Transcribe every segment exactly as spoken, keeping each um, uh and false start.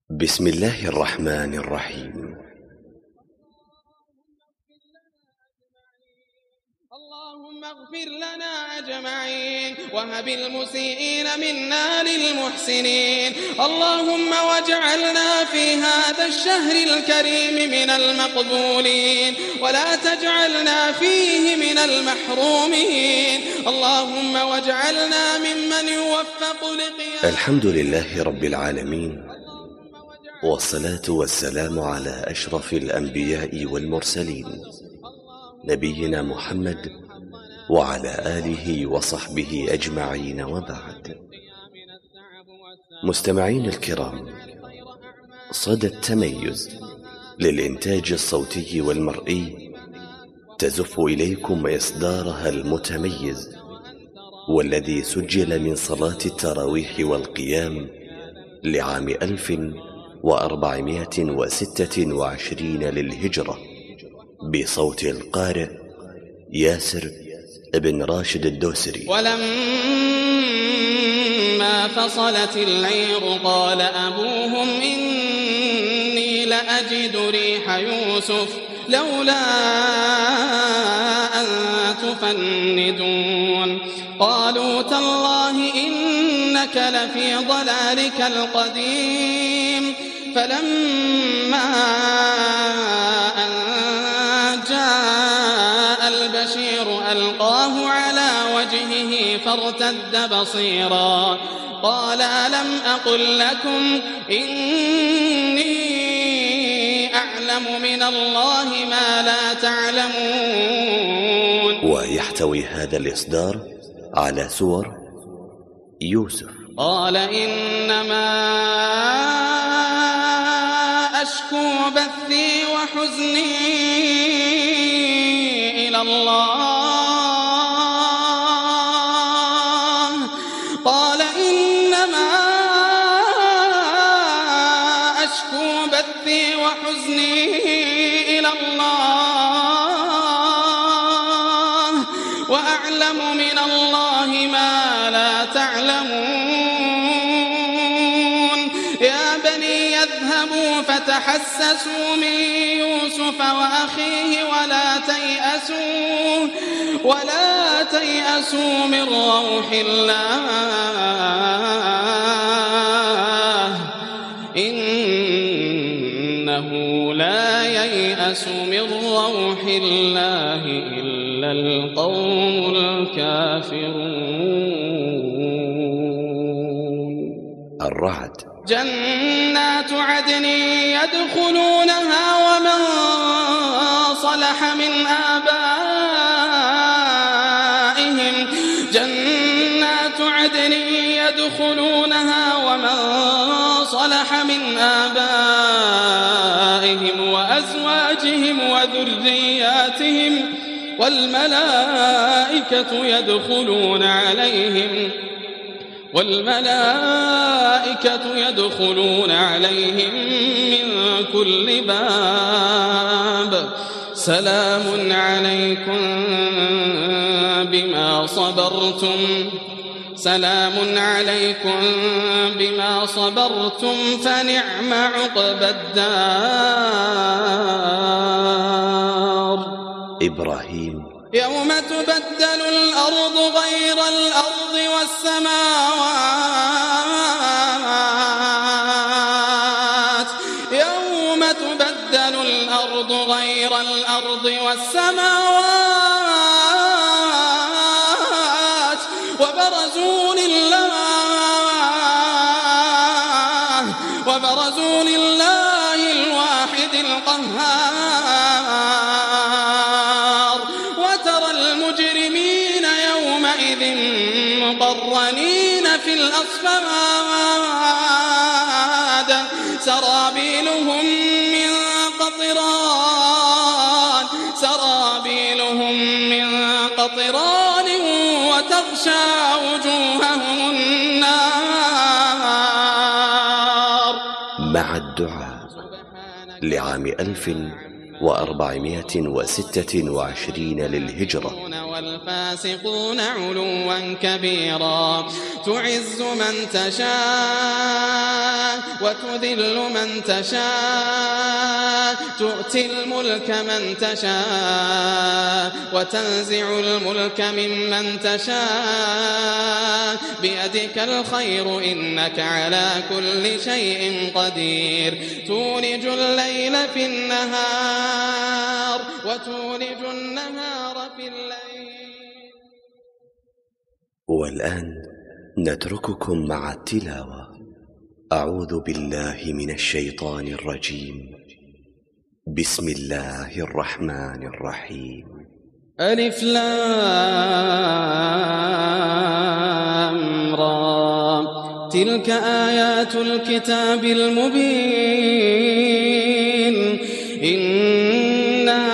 بسم الله الرحمن الرحيم. اللهم اغفر لنا أجمعين وهب المسيئين منا للمحسنين. اللهم واجعلنا في هذا الشهر الكريم من المقبولين ولا تجعلنا فيه من المحرومين. اللهم واجعلنا ممن يوفق لقيام. الحمد لله رب العالمين، والصلاة والسلام على أشرف الأنبياء والمرسلين نبينا محمد وعلى آله وصحبه أجمعين، وبعد. مستمعين الكرام، صدى التميز للإنتاج الصوتي والمرئي تزف إليكم إصدارها المتميز، والذي سجل من صلاة التراويح والقيام لعام ألف وأربعمائة وستة وعشرين للهجرة، بصوت القارئ ياسر بن راشد الدوسري. ولما فصلت العير قال أبوهم إني لأجد ريح يوسف لولا أن تفندون. قالوا تالله إنك لفي ضلالك القديم. فلما أن جاء البشير ألقاه على وجهه فارتد بصيرا. قال ألم أقل لكم إني أعلم من الله ما لا تعلمون. ويحتوي هذا الإصدار على سور يوسف. قال إنما أشكو بثي وحزني إلى الله. قال إنما أشكو بثي وحزني إلى الله وأعلم من الله ما لا تعلمون. يا بني يذهبوا فتحسسوا من يوسف وأخيه ولا تيأسوا ولا تيأسوا من روح الله إنه لا ييأس من روح الله إلا القوم الكافرون. الرعد. جنات عدن يدخلونها ومن صلح من آبائهم جنات عدن يدخلونها ومن صلح من آبائهم وأزواجهم وذرياتهم والملائكة يدخلون عليهم والملائكة يدخلون عليهم من كل باب. سلام عليكم بما صبرتم سلام عليكم بما صبرتم فنعم عقبى الدار. إبراهيم. يوم تبدل الأرض غير الأرض والسماوات يوم تبدل الأرض غير الأرض والسماوات وبرزوا لله وبرزوا لله الواحد القهار. وترى المجرمين يومئذ مقرنين في الأصفاد سرابيلهم من قطران سرابيلهم من قطران وتغشى وجوههم النار. مع الدعاء لعام ألف وأربعمائة وستة وعشرين للهجرة. والفاسقون علوا كبيرا. تعز من تشاء وتذل من تشاء تؤتي الملك من تشاء وتنزع الملك ممن تشاء بيدك الخير إنك على كل شيء قدير تولج الليل في النهار وتولج النهار في الليل. والآن نترككم مع التلاوة. أعوذ بالله من الشيطان الرجيم. بسم الله الرحمن الرحيم. ألف لام را تلك آيات الكتاب المبين إنا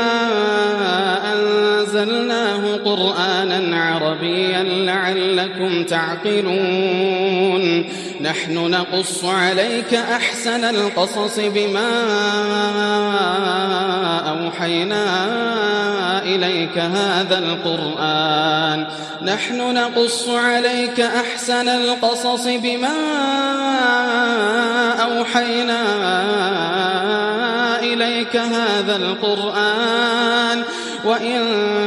أنزلناه قرآنا عربيا لعلكم تعقلون نحن نقص عليك أحسن القصص بما أوحينا إليك هذا القرآن نحن نقص عليك أحسن القصص بما أوحينا إليك هذا القرآن وإن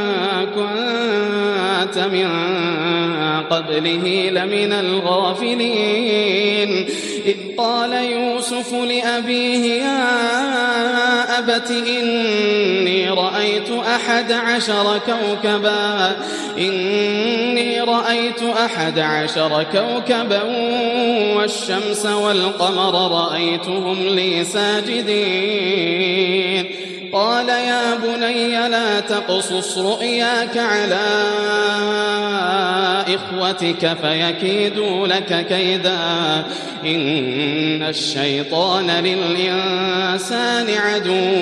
كنت من قبله لمن الغافلين إذ قال يوسف لأبيه يا أبت إني رأيت أحد عشر كوكبا إني رأيت أحد عشر كوكبا والشمس والقمر رأيتهم لي ساجدين قال يا بني لا تقصص رؤياك على إخوتك فيكيدوا لك كيدا إن الشيطان للإنسان عدو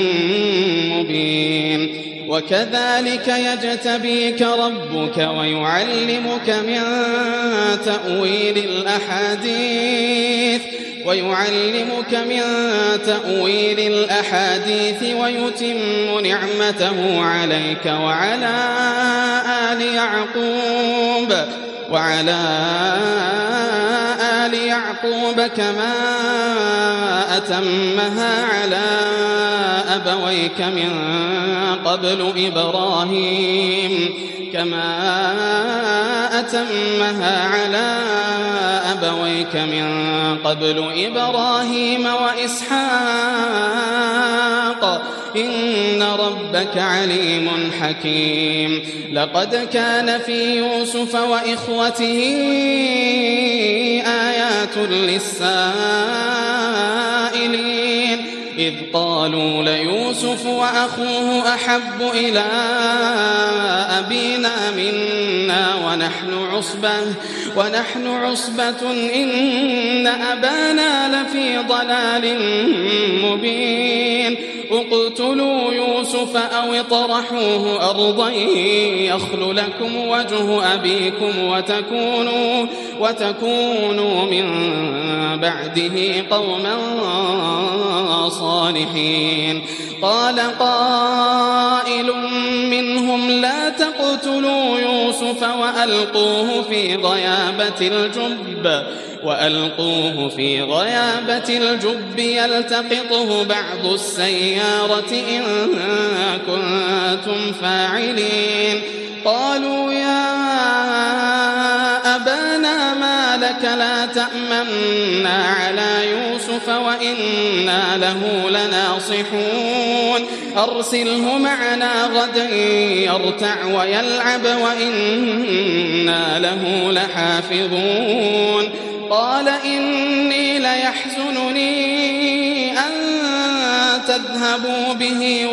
مبين وكذلك يجتبيك ربك ويعلمك من تأويل الأحاديث ويعلمك من تأويل الأحاديث ويتم نعمته عليك وعلى آل يعقوب وعلى آل يعقوب كما أتمها على أبويك من قبل إبراهيم كما أتمها على أبويك من قبل إبراهيم وإسحاق إن ربك عليم حكيم لقد كان في يوسف وإخوته آيات للسائلين إذ قالوا ليوسف وأخوه أحب إلى أبينا منا ونحن عصبة ونحن عصبة إن أبانا لفي ضلال مبين اقتلوا يوسف أو اطرحوه أرضا يخل لكم وجه أبيكم وتكونوا, وتكونوا من بعده قوما صالحين قال قائل منهم لا تقتلوا يوسف وألقوه في غيابة الجب وألقوه في غيابة الجب يلتقطه بعض السيارة إن كنتم فاعلين قالوا يا أبانا ما لك لا تأمنا على يوسف وإنا له لناصحون أرسله معنا غدا يرتع ويلعب وإنا له لحافظون قال إني ليحزنني أن تذهبوا به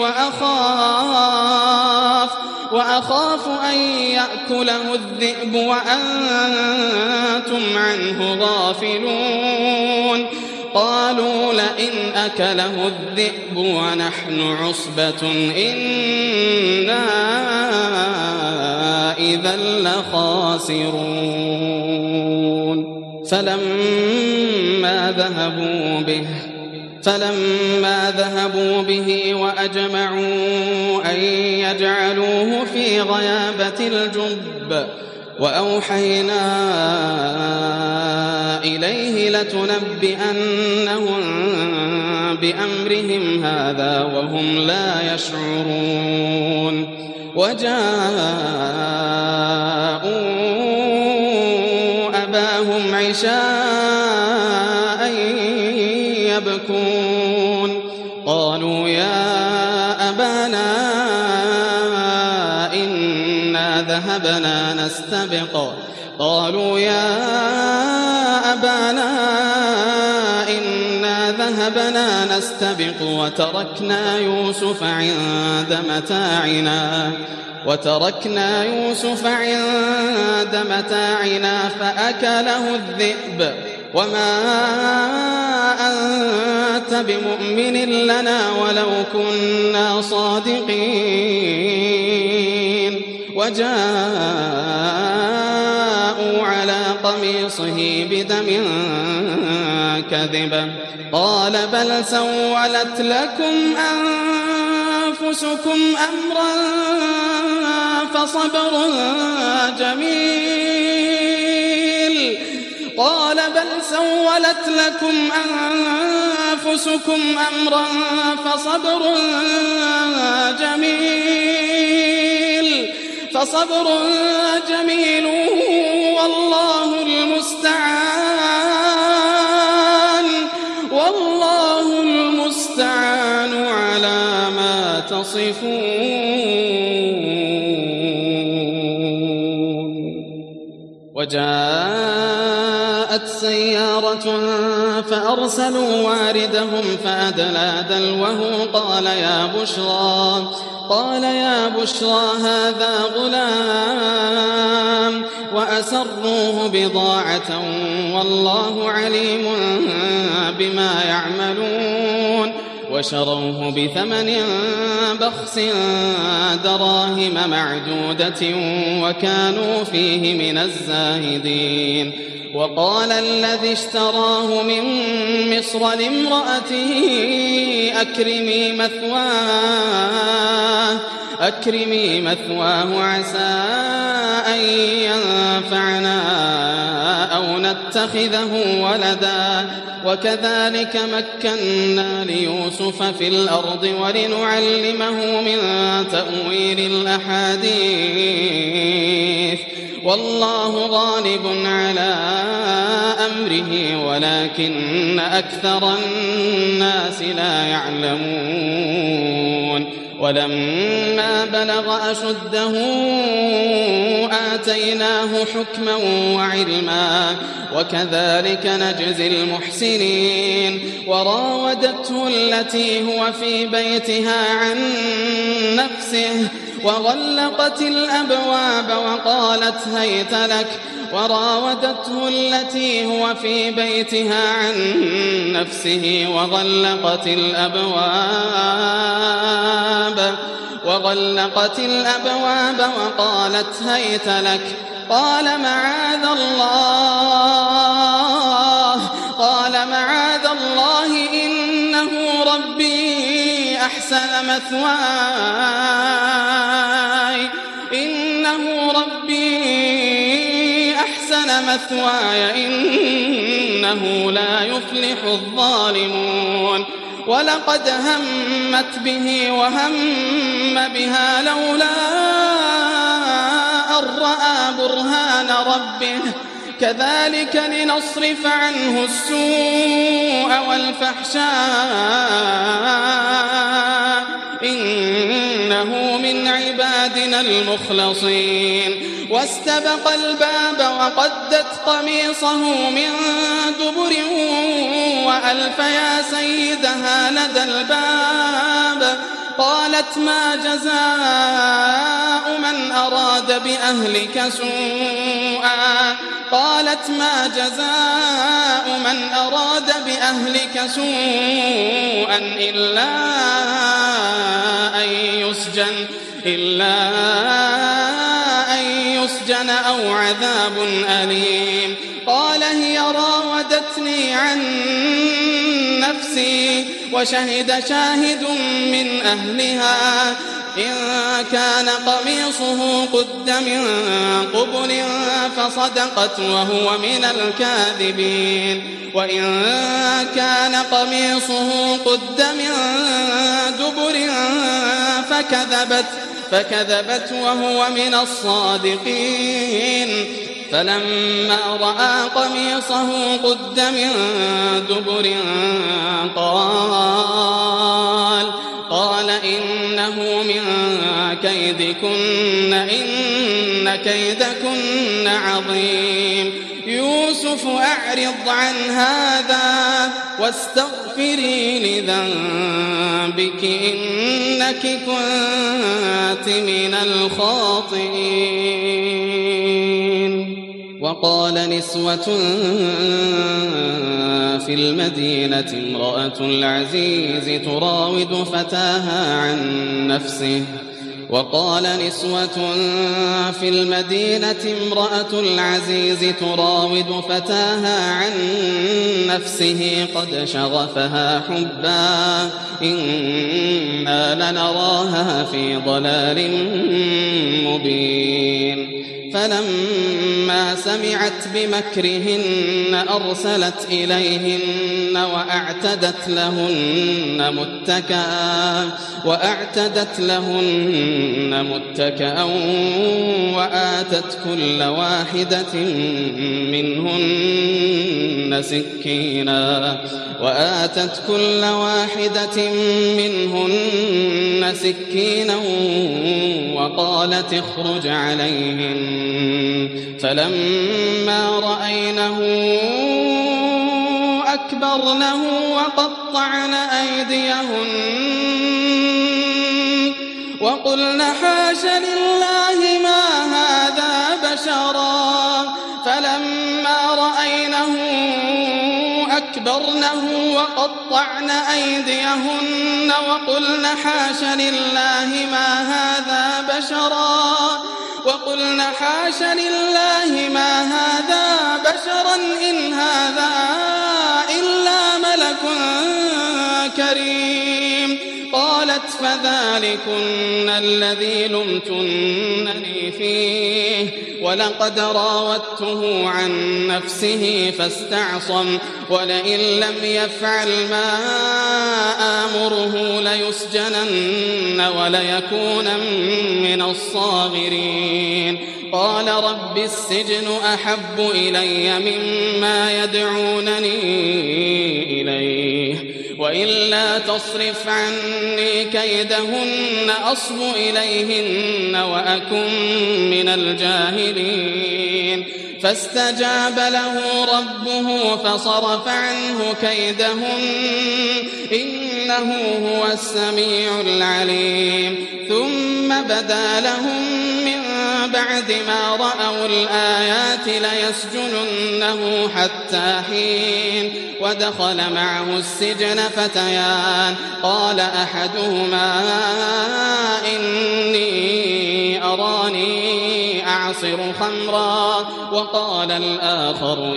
وأخاف وأخاف أن يأكله الذئب وأنتم عنه غافلون قالوا لئن أكله الذئب ونحن عصبة إنا إذا لخاسرون فلما ذهبوا به فلما ذهبوا به وأجمعوا أن يجعلوه في غيابة الجب وأوحينا إليه لتنبئنهم بأمرهم هذا وهم لا يشعرون وجاءوا أباهم عشاء يبكون قالوا يا أبانا إنا ذهبنا نستبق قالوا يا أبانا إنا ذهبنا نستبق وتركنا يوسف عند متاعنا وتركنا يوسف عند متاعنا فأكله الذئب وما أنت بمؤمن لنا ولو كنا صادقين وجاءوا على قميصه بدم كذب قال بل سولت لكم أنفسكم أمرا فصبر جميل قال بل سولت لكم أنفسكم أمرا فصبر جميل فصبر جميل والله المستعان والله المستعان على ما تصفون وجاءت سيارة فأرسلوا واردهم فأدلى دلوه قال يا بشرى قال يا بشرى هذا غلام وأسروه بضاعة والله عليم بما يعملون وشروه بثمن بخس دراهم معدودة وكانوا فيه من الزاهدين وقال الذي اشتراه من مصر لامرأته أكرمي مثواه أكرمي مثواه عسى أن ينفعنا أو نتخذه ولدا وكذلك مكنا ليوسف في الأرض ولنعلمه من تأويل الأحاديث والله غالب على أمره ولكن أكثر الناس لا يعلمون ولما بلغ أشده آتيناه حكما وعلما وكذلك نجزي المحسنين وراودته التي هو في بيتها عن نفسه وغلقت الأبواب وقالت هيت لك وراودته التي هو في بيتها عن نفسه وغلقت الأبواب وغلقت الأبواب وقالت هيت لك قال معاذ الله قال معاذ الله إنه ربي أحسن مثواي إنه ربي أحسن مثواي إنه لا يفلح الظالمون ولقد همت به وهم بها لولا أن رأى برهان ربه كذلك لنصرف عنه السوء والفحشاء إنه من عبادنا المخلصين واستبق الباب وقدت قميصه من دبر وألف يا سيدها لدى الباب قالت ما جزاء من أراد بأهلك سوءا قالت ما جزاء من أراد بأهلك سوءا إلا أن يسجن إلا أن يسجن أو عذاب أليم قال هي راودتني عن نفسي وشهد شاهد من أهلها إن كان قميصه قد من قبل فصدقت وهو من الكاذبين وإن كان قميصه قد من دبر فكذبت فكذبت وهو من الصادقين فلما رأى قميصه قد من دبر قال قال إنه من كيدكن إن كيدكن عظيم يوسف أعرض عن هذا واستغفري لذنبك إنك كنت من الخاطئين. وقال نسوة في المدينة امرأة العزيز تراود فتاها عن نفسه وقال نسوة في المدينة امرأة العزيز تراود فتاها عن نفسه قد شغفها حبا إنا لنراها في ضلال مبين. فلما سمعت بمكرهن أرسلت إليهن وأعتدت لهن متكئا وأعتدت لهن متكئا وآتت كل واحدة منهن سكينا وآتت كل واحدة منهن سكينا وقالت اخرج عليهن فلما رأينه أكبرنه وقطعن أيديهن وقلن حاش لله ما هذا بشرا فلما رأينه أكبرنه وقطعن أيديهن وقلن حاش لله ما هذا بشرا وقلن حاش لله ما هذا بشرا إن هذا إلا ملك كريم. قالت فذلكن الذي لمتنني فيه ولقد راودته عن نفسه فاستعصم ولئن لم يفعل ما آمره ليسجنن وليكون من الصاغرين. قال رب السجن أحب إلي مما يدعونني إليه وإلا تصرف عني كيدهن أصب إليهن وأكن من الجاهلين. فاستجاب له ربه فصرف عنه كيدهن إنه هو السميع العليم. ثم بدا لهم من بعد ما رأوا الآيات ليسجننه حتى حين. ودخل معه السجن فتيان قال أحدهما إني أراني أعصر خمرا وقال الآخر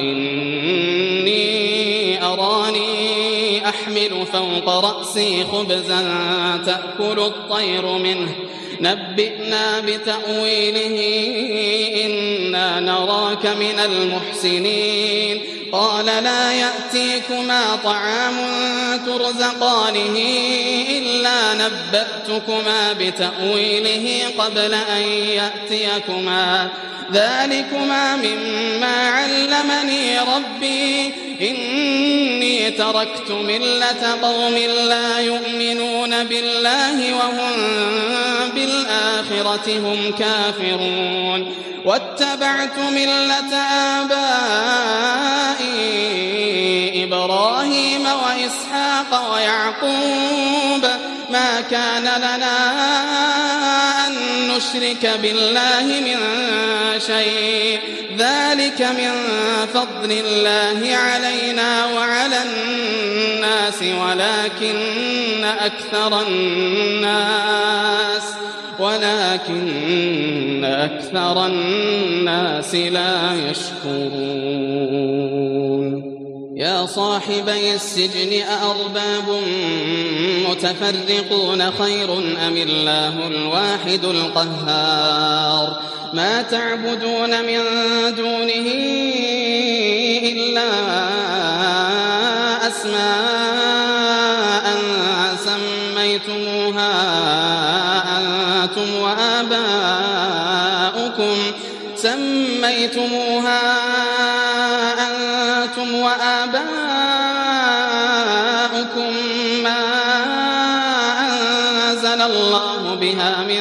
إني أراني أحمل فوق رأسي خبزا تأكل الطير منه نبئنا بتأويله إنا نراك من المحسنين. قال لا يأتيكما طعام ترزقانه إلا نبأتكما بتأويله قبل أن يأتيكما ذلكما مما علمني ربي إني تركت ملة قوم لا يؤمنون بالله وهم بالآخرة هم كافرون واتبعت ملة آبائي إبراهيم وإسحاق ويعقوب ما كان لنا أن نشرك بالله من شيء ذلك من فضل الله علينا وعلى الناس ولكن أكثر الناس ولكن أكثر الناس لا يشكرون. يا صاحبي السجن أأرباب متفرقون خير أم الله الواحد القهار ما تعبدون من دونه إلا أسماء سميتموها أنتم وآباؤكم سميتموها أنتم وآباؤكم ما أنزل الله بها من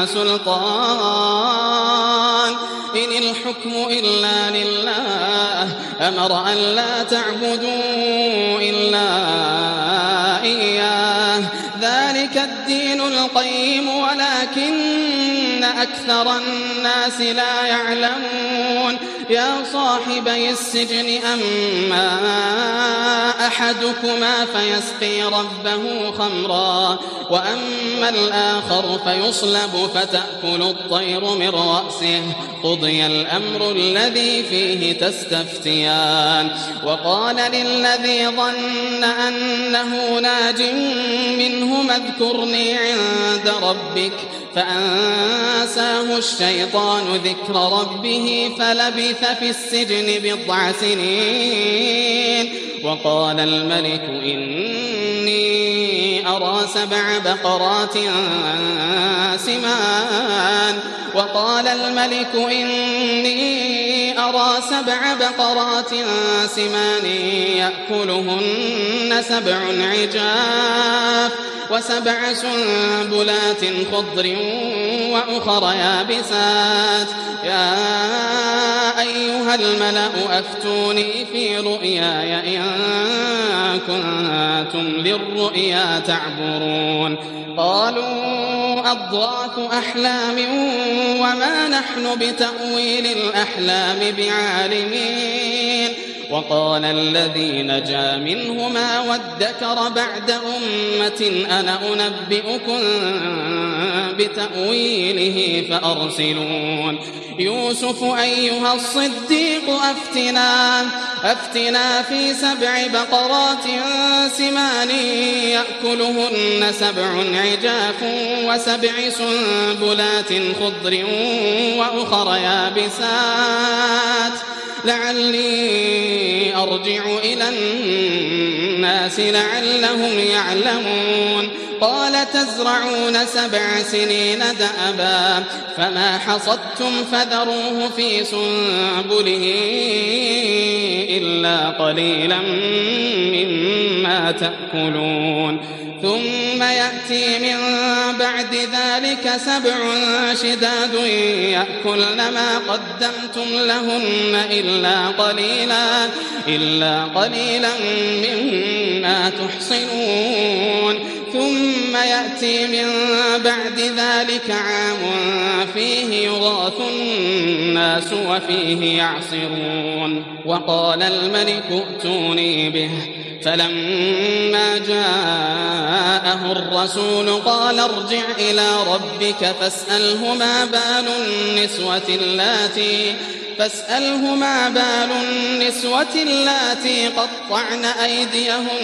سلطان إن الحكم إلا لله أمر أن لا تعبدوا إلا إياه ذلك الدين القيم ولكن أكثر الناس لا يعلمون يا صاحبي السجن أما أحدكما فيسقي ربه خمرا وأما الآخر فيصلب فتأكل الطير من رأسه قضي الأمر الذي فيه تستفتيان وقال للذي ظن أنه ناج منهما اذكرني عند ربك فأنساه الشيطان ذكر ربه فلبث في السجن بضع سنين وقال الملك إني أرى سبع بقرات سمان وقال الملك إني أرى سبع بقرات سمان يأكلهن سبع عجاف وسبع سنبلات خضر وأخر يابسات يا أيها الملأ أفتوني في رؤياي إن كنتم للرؤيا تعبرون قالوا أضغاث أحلام وما نحن بتأويل الأحلام بعالمين وقال الذي نجا منهما وادكر بعد أمة أنا أنبئكم بتأويله فأرسلون يوسف أيها الصديق أفتنا أفتنا في سبع بقرات سمان يأكلهن سبع عجاف وسبع سنبلات خضر وأخر يابسات لعلي أرجع إلى الناس لعلهم يعلمون قال تزرعون سبع سنين دأبا فما حصدتم فذروه في سنبله إلا قليلا مما تأكلون ثم يأتي من بعد ذلك سبع شداد يأكلن ما قدمتم لهن إلا قليلا إلا قليلا مما تحصنون ثم يأتي من بعد ذلك عام فيه يغاث الناس وفيه يعصرون وقال الملك ائتوني به فلما جاءه الرسول قال ارجع إلى ربك فاسأله ما بال النسوة اللاتي فاسأله ما بال النسوة اللاتي قطعن أيديهن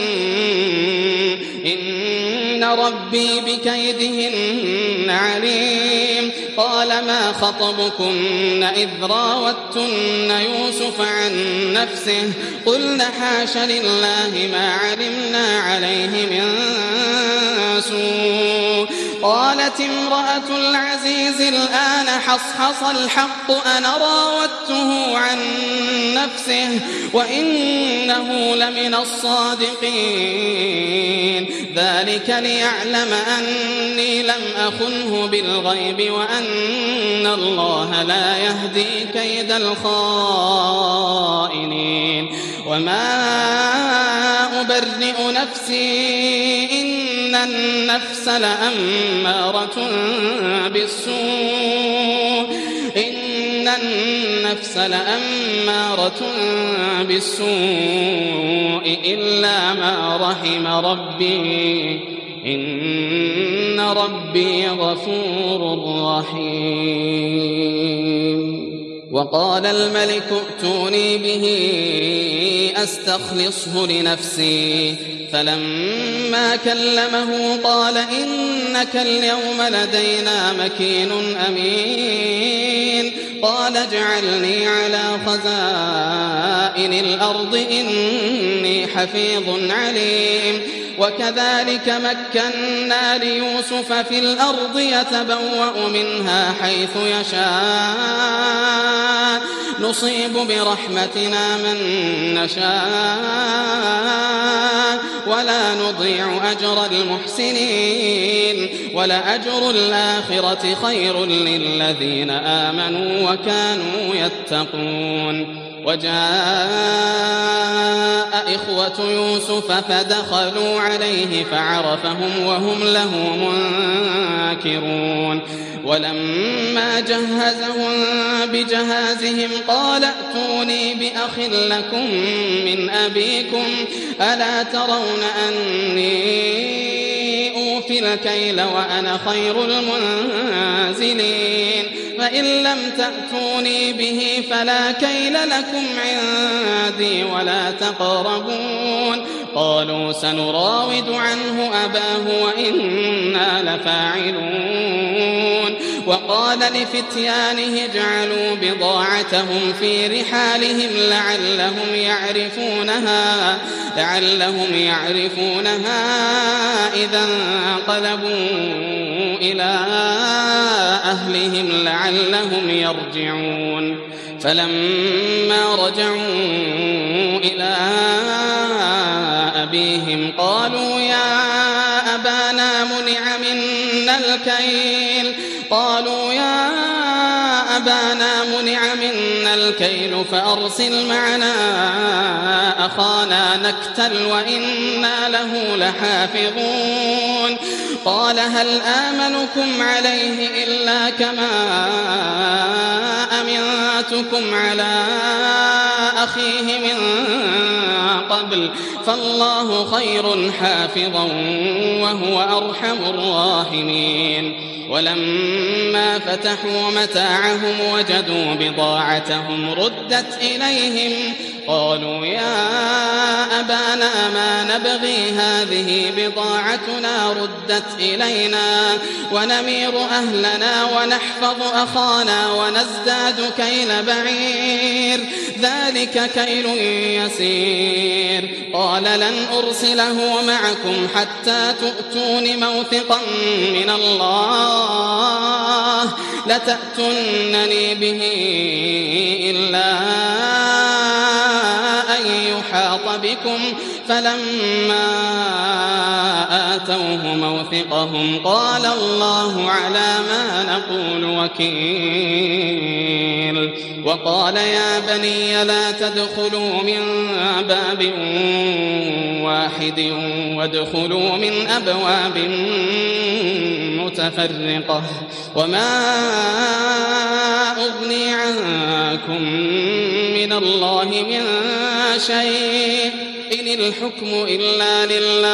إن ربي بكيدهن عليم قال ما خطبكن إذ راوتن يوسف عن نفسه قلن حاش لله ما علمنا عليه من سوء قالت امرأة العزيز الآن حصحص الحق أنا راودته عن نفسه وإنه لمن الصادقين ذلك ليعلم أني لم أخنه بالغيب وأن الله لا يهدي كيد الخائنين وما أبرئ نفسي إن النفس لأمارة بالسوء إن النفس لأمارة بالسوء إلا ما رحم ربي إن ربي غفور رحيم. وقال الملك ائتوني به أستخلصه لنفسي فلما كلمه قال إنك اليوم لدينا مكين أمين قال اجعلني على خزائن الأرض إني حفيظ عليم وكذلك مكنا ليوسف في الأرض يتبوأ منها حيث يشاء نصيب برحمتنا من نشاء ولا نضيع أجر المحسنين ولأجر الآخرة خير للذين آمنوا وكانوا يتقون وجاء إخوة يوسف فدخلوا عليه فعرفهم وهم له منكرون ولما جهزهم بجهازهم قال ائتوني بأخ لكم من أبيكم ألا ترون أني أوفي الكيل وأنا خير المنزلين فإن لم تأتوني به فلا كيل لكم عندي ولا تقربون قالوا سنراود عنه أباه وإنا لفاعلون وقال لفتيانه اجعلوا بضاعتهم في رحالهم لعلهم يعرفونها لعلهم يعرفونها إذا انقلبوا إلى أهلهم لعلهم يرجعون فلما رجعوا إلى أبيهم قالوا يا أبانا منع منا الكيل قالوا يا أبانا منع منا الكيل فأرسل معنا أخانا نكتل وإنا له لحافظون قال هل آمنكم عليه إلا كما أمنتكم على أخيه من قبل فالله خير حافظا وهو أرحم الراحمين ولما فتحوا متاعهم وجدوا بضاعتهم ردت إليهم قالوا يا أبانا ما نبغي هذه بضاعتنا ردت إلينا ونمير أهلنا ونحفظ أخانا ونزداد كيل بعير ذلك كيل يسير قال لن أرسله معكم حتى تؤتون موثقا من الله لتأتونني به إلا أن يحاط بكم فلما آتوه موثقهم قال الله على ما نقول وكيل وقال يا بني لا تدخلوا من باب واحد وادخلوا من أبواب متفرقة وما أغني عنكم من الله من شيء إن الحكم إلا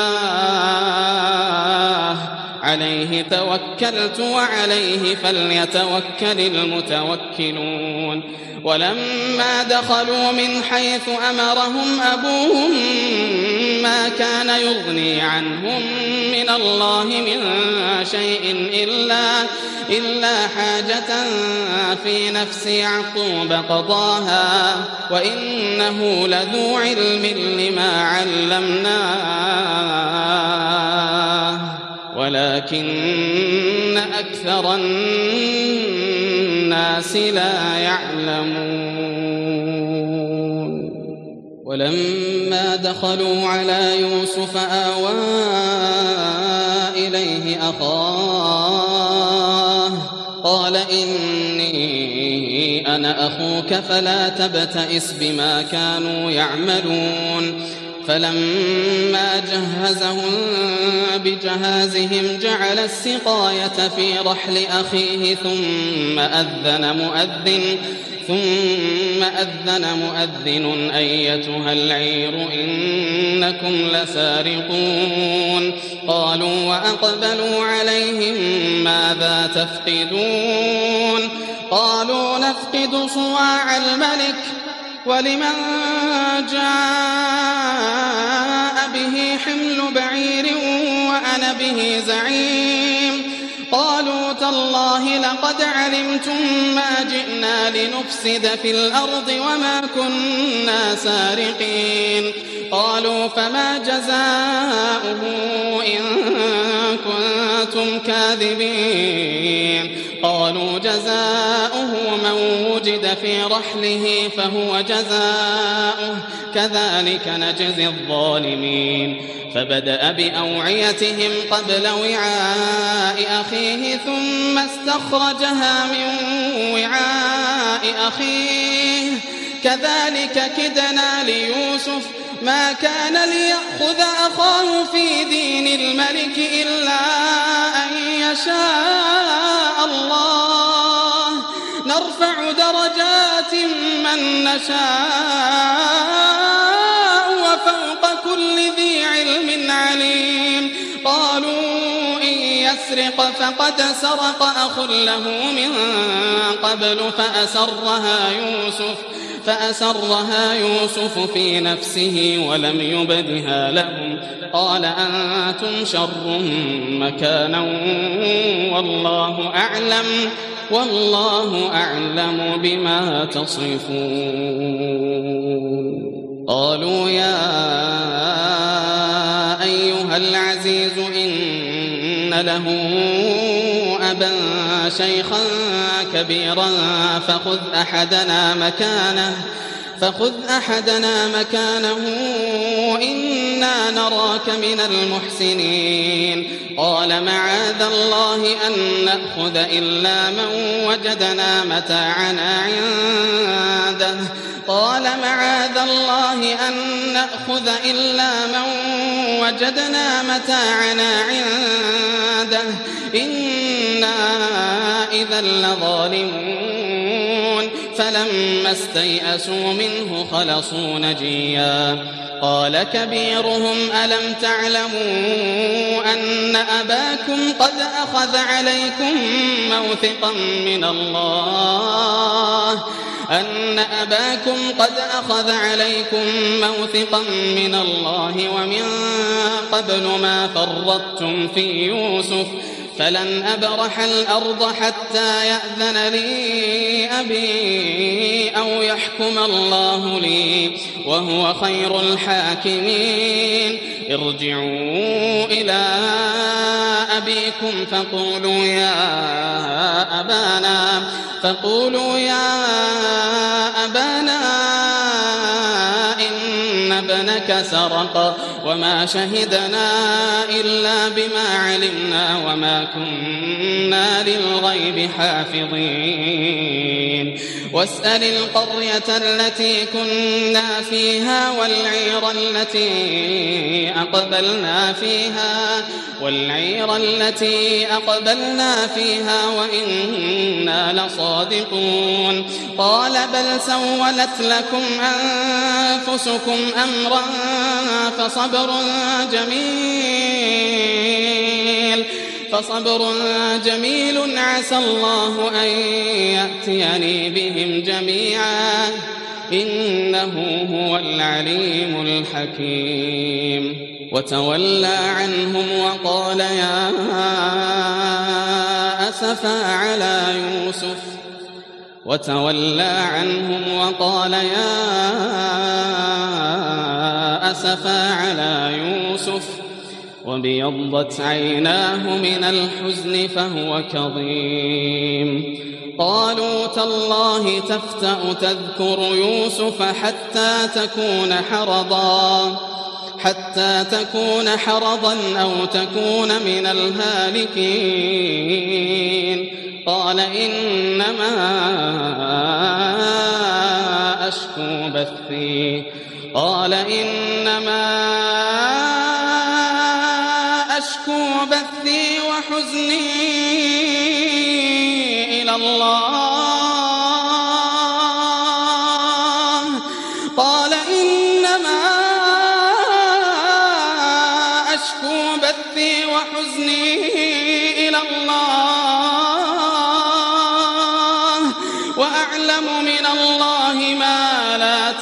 لله عليه توكلت وعليه فليتوكل المتوكلون ولما دخلوا من حيث أمرهم أبوهم ما كان يغني عنهم من الله من شيء إلا, إلا حاجة في نفس يعقوب قضاها وإنه لذو علم لما علمناه ولكن أكثر الناس لا يعلمون ولما دخلوا على يوسف آوى إليه أخاه قال إني أنا أخوك فلا تبتئس بما كانوا يعملون فلما جهزهم بجهازهم جعل السقاية في رحل أخيه ثم أذن مؤذن ثم أذن مؤذن أيتها العير إنكم لسارقون قالوا وأقبلوا عليهم ماذا تفقدون قالوا نفقد صواع الملك ولمن جاء به حمل بعير وأنا به زعيم قالوا تالله لقد علمتم ما جئنا لنفسد في الأرض وما كنا سارقين قالوا فما جزاؤه إن كنتم كاذبين قالوا جزاؤه من وجد في رحله فهو جزاؤه كذلك نجزي الظالمين فبدأ بأوعيتهم قبل وعاء أخيه ثم استخرجها من وعاء أخيه كذلك كدنا ليوسف ما كان ليأخذ أخاه في دين الملك إلا أن يشاء الله نرفع درجات من نشاء وفوق كل ذي علم عليم قالوا إن يسرق فقد سرق أخ له من قبل فأسرها يوسف فأسرها يوسف في نفسه ولم يبدها لهم قال أنتم شر مكانا والله أعلم والله أعلم بما تصفون قالوا يا أيها العزيز إن له أبا شيخا كبيرا فخذ أحدنا مكانه فخذ أحدنا مكانه إنا نراك من المحسنين قال معاذ الله أن نأخذ إلا من وجدنا متاعنا عنده قال معاذ الله أن نأخذ إلا من وجدنا متاعنا عنده إنا إذا لظالمون فلما استيئسوا منه خلصوا نجيا قال كبيرهم ألم تعلموا أن أباكم قد أخذ عليكم موثقا من الله أن أباكم قد أخذ عليكم موثقا من الله ومن قبل ما فرطتم في يوسف فلن أبرح الأرض حتى يأذن لي أبي أو يحكم الله لي وهو خير الحاكمين ارجعوا إلى أبيكم فقولوا يا أبانا فقولوا يا أبانا إن ابنك سرق وما شهدنا إلا بما علمنا وما كنا للغيب حافظين واسأل القرية التي كنا فيها والعير التي أقبلنا فيها والعير التي أقبلنا فيها وإنا لصادقون قال بل سولت لكم أنفسكم أمرا فصبر جميل فصبر جميل عسى الله أن يأتيني بهم جميعا إنه هو العليم الحكيم وتولى عنهم وقال يا أسفا على يوسف وتولى عنهم وقال يا أسفا على يوسف وابيضت عيناه من الحزن فهو كظيم قالوا تالله تفتأ تذكر يوسف حتى تكون حرضا حتى تكون حرضا أو تكون من الهالكين قال إنما أشكو بثي قال إنما أشكو بثي وحزني إلى الله قال إنما أشكو بثي وحزني إلى الله الله ما لا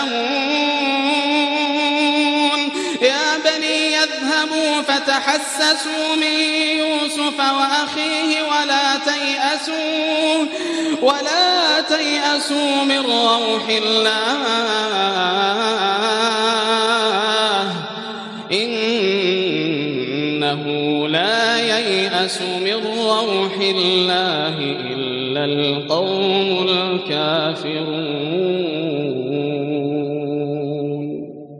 تعلمون يا بني يذهبوا فتحسسوا من يوسف وأخيه ولا تيأسوا ولا تيأسوا من روح الله إنه لا ييأس من روح الله إلا القوم الكافرون.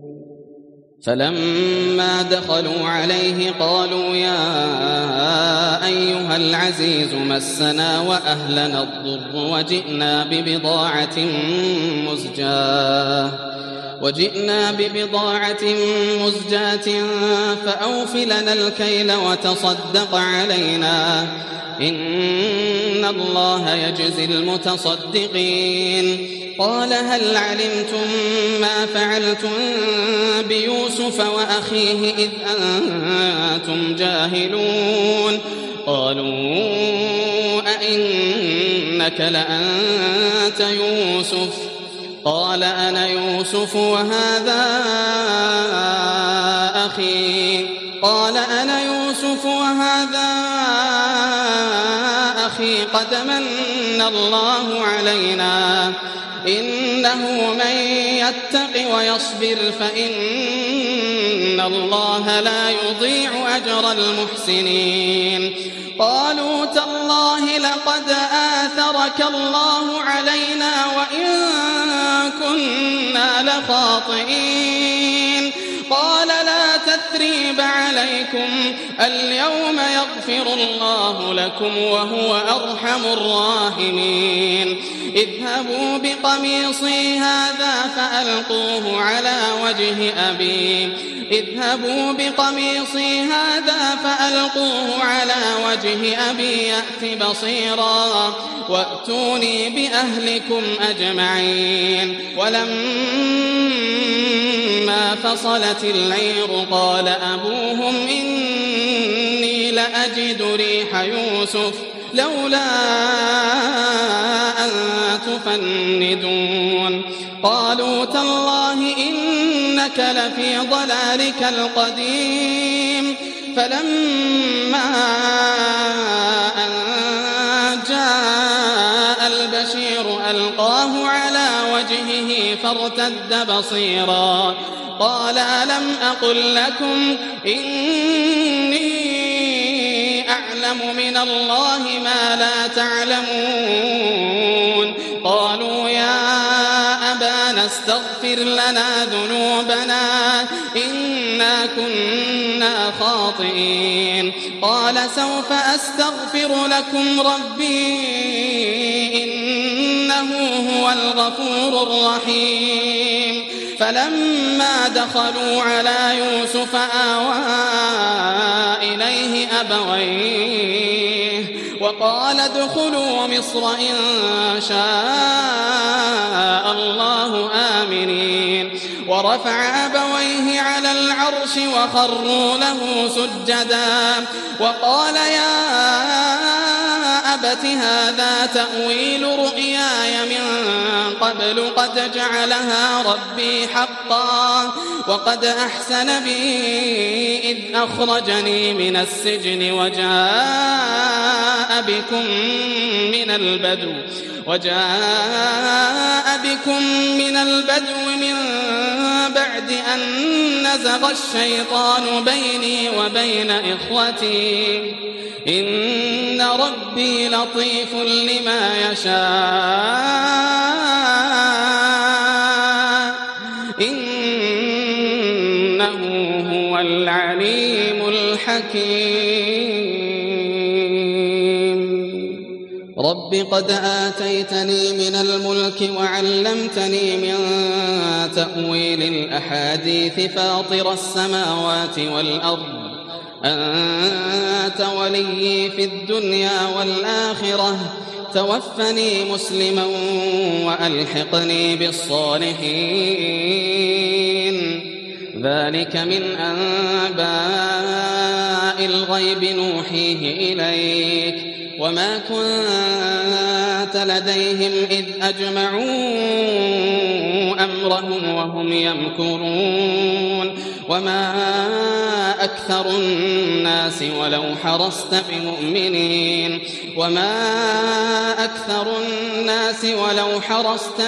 فلما دخلوا عليه قالوا يا أيها العزيز مسنا وأهلنا الضر وجئنا ببضاعة مزجاة وجئنا ببضاعة مزجاة فأوف لنا الكيل وتصدق علينا إن الله يجزي المتصدقين. قال هل علمتم ما فعلتم بيوسف وأخيه إذ أنتم جاهلون؟ قالوا أئنك لأنت يوسف؟ قال أنا يوسف وهذا أخي قال أنا يوسف وهذا أخي قد من الله علينا إنه من يتق ويصبر فإن الله لا يضيع أجر المحسنين. قالوا تالله لقد آثرك الله علينا وإن كنا لخاطئين. قال لا تثريب عليكم اليوم يغفر الله لكم وهو أرحم الراحمين. اذهبوا بقميصي هذا فألقوه على وجه أبي اذهبوا بقميصي هذا فألقوه على وجه أبي يأت بصيرا وأتوني بأهلكم أجمعين. ولما فصلت العير قال أبوهم إني لأجد ريح يوسف لولا أن تفندون. قالوا تالله إنك لفي ضلالك القديم. فلما أن جاء البشير ألقاه على وجهه فارتد بصيرا قال ألم أقل لكم إني أعلم من الله ما لا تعلمون؟ قالوا يا أبانا استغفر لنا ذنوبنا إنا كنا خاطئين. قال سوف أستغفر لكم ربي إنه هو الغفور الرحيم. فلما دخلوا على يوسف آوى إليه أبويه وقال ادخلوا مصر إن شاء الله آمنين. ورفع أبويه على العرش وخروا له سجدا وقال يا أبت هذا تأويل رؤياي من قبل قد جعلها ربي حقا وقد أحسن بي إذ أخرجني من السجن وجاء بكم من البدو وجاء بكم من البدو من بعد أن نزغ الشيطان بيني وبين إخوتي إن ربي لطيف لما يشاء إنه هو العليم الحكيم. رب قد آتيتني من الملك وعلمتني من تأويل الأحاديث فاطر السماوات والأرض أنت ولي في الدنيا والآخرة توفني مسلما وألحقني بالصالحين. ذلك من أنباء الغيب نوحيه إليك وما كنت لديهم إذ أجمعوا أمرهم وهم يمكرون وما أكثر الناس ولو حرصت بمؤمنين وما أكثر الناس ولو حرصت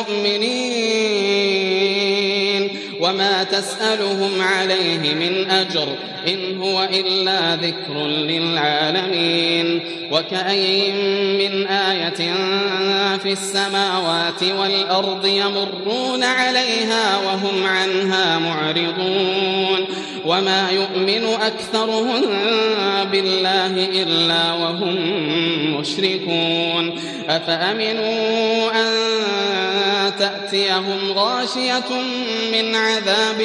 بمؤمنين وما تسألهم عليه من أجر إن هو إلا ذكر للعالمين وكأين من آية في السماوات والأرض يمرون عليها وهم عنها معرضون وما يؤمن أكثرهم بالله إلا وهم مشركون أفأمنوا أن تأتيهم غاشية من عذاب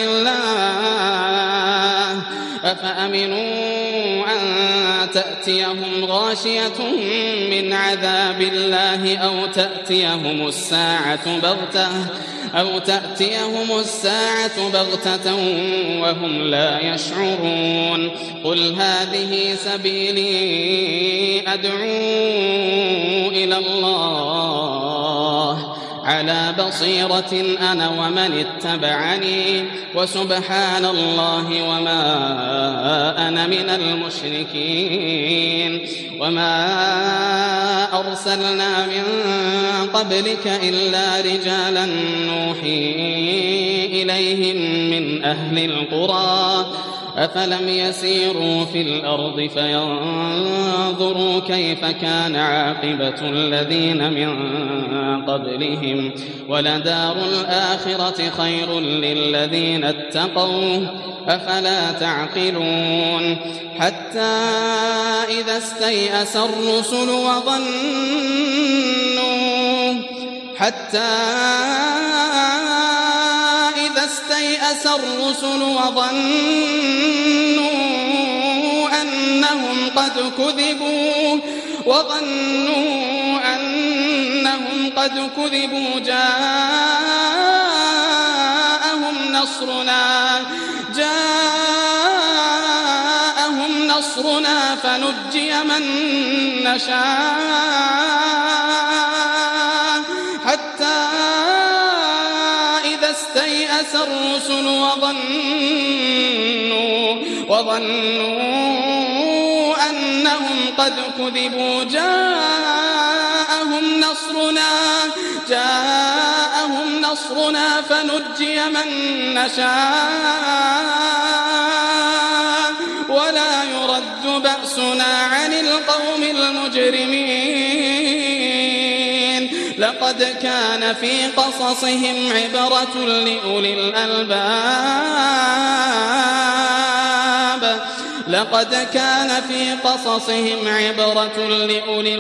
الله أفأمنوا أن تأتيهم غاشية من عذاب الله أو تأتيهم الساعة بغتة أو تأتيهم الساعة بغتة وهم لا يشعرون قل هذه سبيلي أدعو إلى الله على بصيرة أنا ومن اتبعني وسبحان الله وما أنا من المشركين وما أرسلنا من قبلك إلا رجالا نوحي إليهم من أهل القرى أفلم يسيروا في الأرض فينظروا كيف كان عاقبة الذين من قبلهم ولدار الآخرة خير للذين اتقوا أفلا تعقلون حتى إذا استيأس الرسل وظنوا حتى إذا استيأس الرسل وظنوا أنهم قد كذبوا وظنوا أنهم قد كذبوا جاءهم نصرنا جاءهم نصرنا فنجي من نشاء حتى استيأس الرسل وظنوا وظنوا أنهم قد كذبوا جاءهم نصرنا جاءهم نصرنا فنجي من نشاء ولا يرد بأسنا عن القوم المجرمين لقد كان في قصصهم عبرة لأولي الألباب لقد كان في قصصهم عبرة لأولي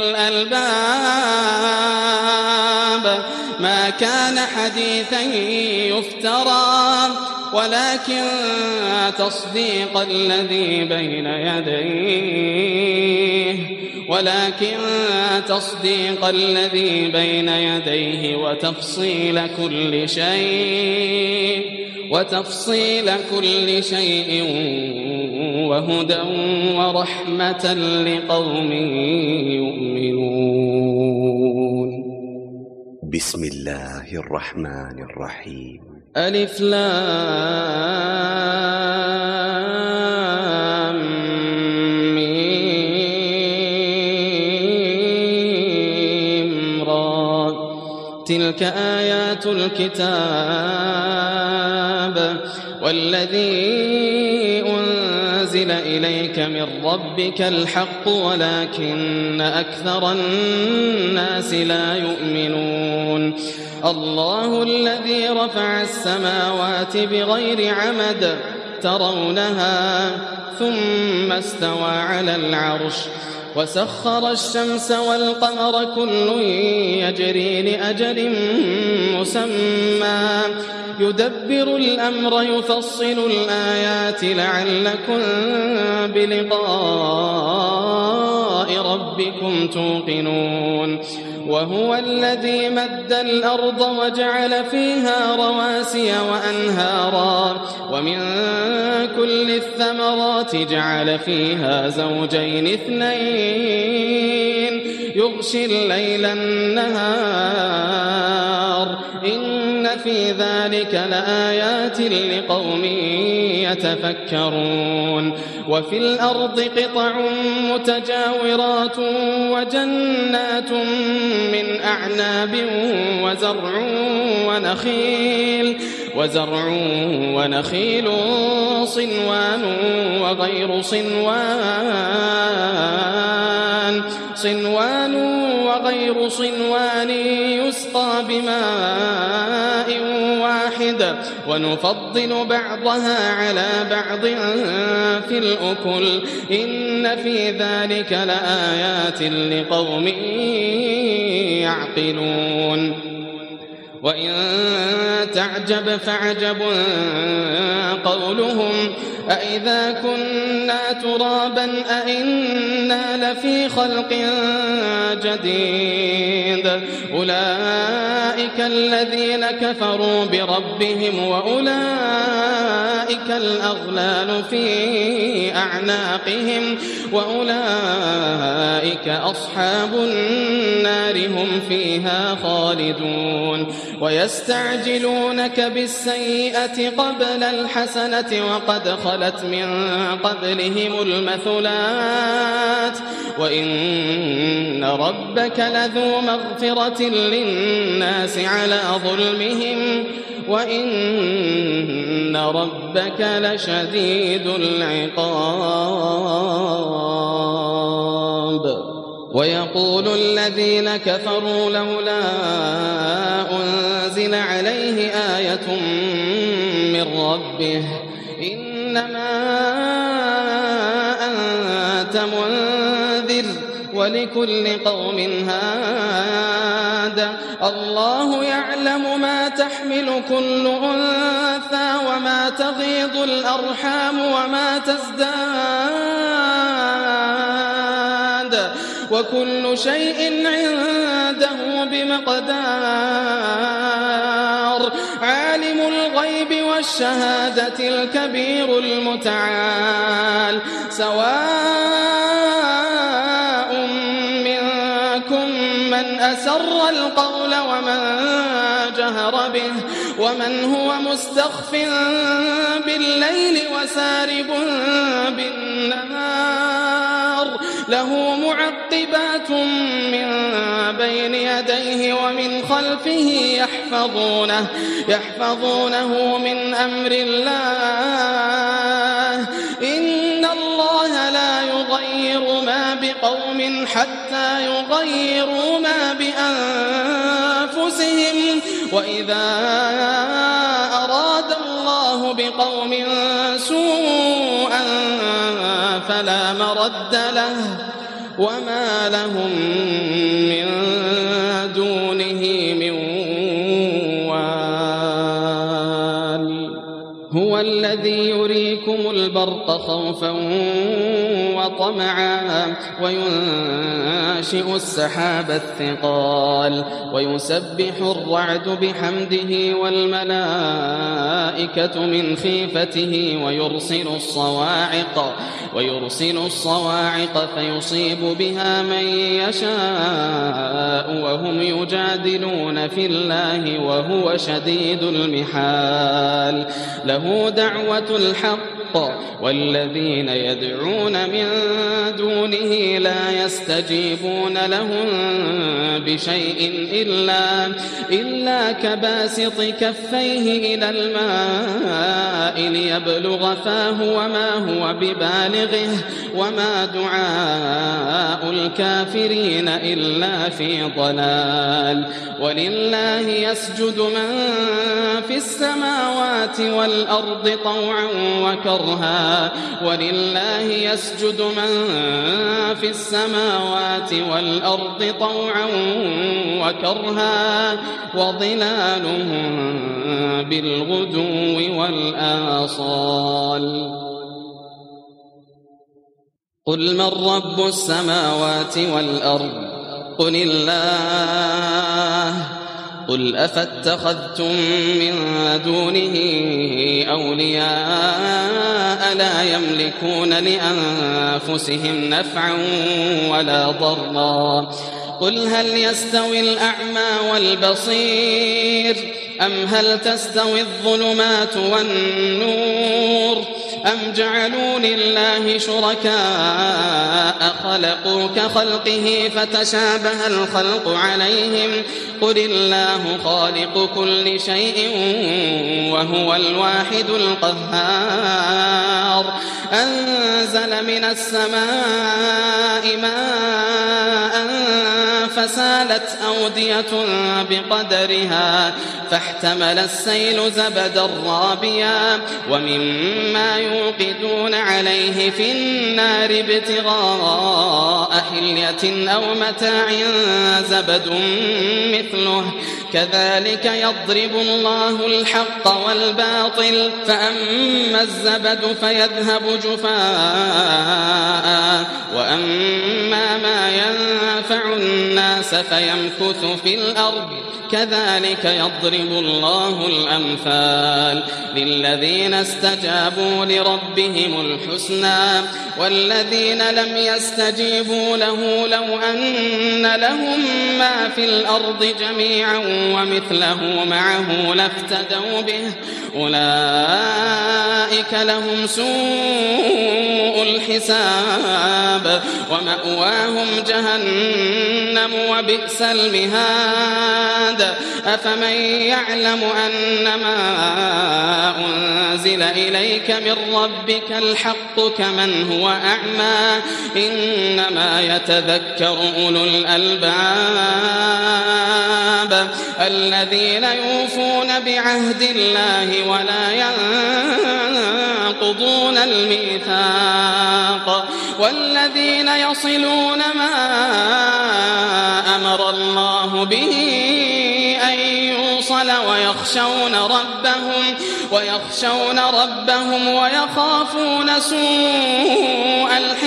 الألباب ما كان حديثا يفترى ولكن تصديق الذي بين يديه ولكن تصديق الذي بين يديه وتفصيل كل شيء وتفصيل كل شيء وهدى ورحمة لقوم يؤمنون. بسم الله الرحمن الرحيم. ألف لام ميم را تلك آيات الكتاب والذي أنزل إليك من ربك الحق ولكن أكثر الناس لا يؤمنون. الله الذي رفع السماوات بغير عمد ترونها ثم استوى على العرش وسخر الشمس والقمر كل يجري لأجل مسمى يدبر الأمر يفصل الآيات لعلكم بلقاء ربكم توقنون. وهو الذي مد الأرض وجعل فيها رواسي وأنهارا ومن كل الثمرات جعل فيها زوجين اثنين يغشي الليل النهار إن في ذلك لآيات لقوم يتفكرون وفي الأرض قطع متجاورات وجنات من أعناب وزرع ونخيل وزرع ونخيل صنوان وغير صنوان صنوان وغير صنوان يسقى بماء واحد ونفضل بعضها على بعض في الأكل إن في ذلك لآيات لقوم يعقلون وإن تعجب فعجب قولهم أإذا كنا ترابا أإنا لفي خلق جديد أولئك الذين كفروا بربهم وأولئك الأغلال في أعناقهم وأولئك أصحاب النار هم فيها خالدون ويستعجلونك بالسيئة قبل الحسنة وقد خلت من قبلهم المثلات وإن ربك لذو مغفرة للناس على ظلمهم وإن ربك لشديد العقاب ويقول الذين كفروا لولا أنزل عليه آية من ربه إنما أنت منذر ولكل قوم هاد الله يعلم ما تحمل كل أنثى وما تغيض الأرحام وما تزداد وكل شيء عنده بمقدار عالم الغيب والشهادة الكبير المتعال سواء منكم من أسر القول ومن جهر به ومن هو مستخف بالليل وسارب بالنهار له معقبات من بين يديه ومن خلفه يحفظونه يحفظونه من أمر الله إن الله لا يغير ما بقوم حتى يغيروا ما بأنفسهم وإذا أراد الله بقوم سوءا فلا مرد له وما لهم من دونه من وال هو الذي يريكم البرق خوفا وطمعا وينشئ السحاب الثقال ويسبح الرعد بحمده والملائكة من خيفته ويرسل الصواعق ويرسل الصواعق فيصيب بها من يشاء وهم يجادلون في الله وهو شديد المحال له دعوة الحق والذين يدعون من دونه لا يستجيبون لهم بشيء إلا, إلا كباسط كفيه إلى الماء ليبلغ فاه وما هو ببالغه وما دعاء الكافرين إلا في ضلال ولله يسجد من في السماوات والأرض طوعا وكرها ولله يسجد من في السماوات والأرض طوعا وكرها وظلالهم بالغدو والآصال قل من رب السماوات والأرض قل الله قل أفاتخذتم من دونه أولياء لا يملكون لأنفسهم نفعا ولا ضرا قل هل يستوي الأعمى والبصير أم هل تستوي الظلمات والنور أم جعلوا لله شركاء خلقوا كخلقه فتشابه الخلق عليهم قل الله خالق كل شيء وهو الواحد القهار أنزل من السماء ماء فسالت أودية بقدرها فاحتمل السيل زبدا رابيا ومما يوقدون عليه في النار ابتغاء حلية أو متاع زبد مثله كذلك يضرب الله الحق والباطل فأما الزبد فيذهب جفاء وأما ما ينفع الناس فيمكث في الأرض كذلك يضرب الله الأمثال للذين استجابوا لربهم الحسنى والذين لم يستجيبوا له لو أن لهم ما في الأرض جميعا ومثله معه لافتدوا به أولئك لهم سوء الحساب ومأواهم جهنم وبئس المهاد أفمن يعلم أنما أنزل إليك من ربك الحق كمن هو أعمى إنما يتذكر أولو الألباب الذين يوفون بعهد الله ولا ينقضون الميثاق والذين يصلون ما أمر الله به أن يوصل ويخشون ربهم ويخشون ربهم ويخافون سوء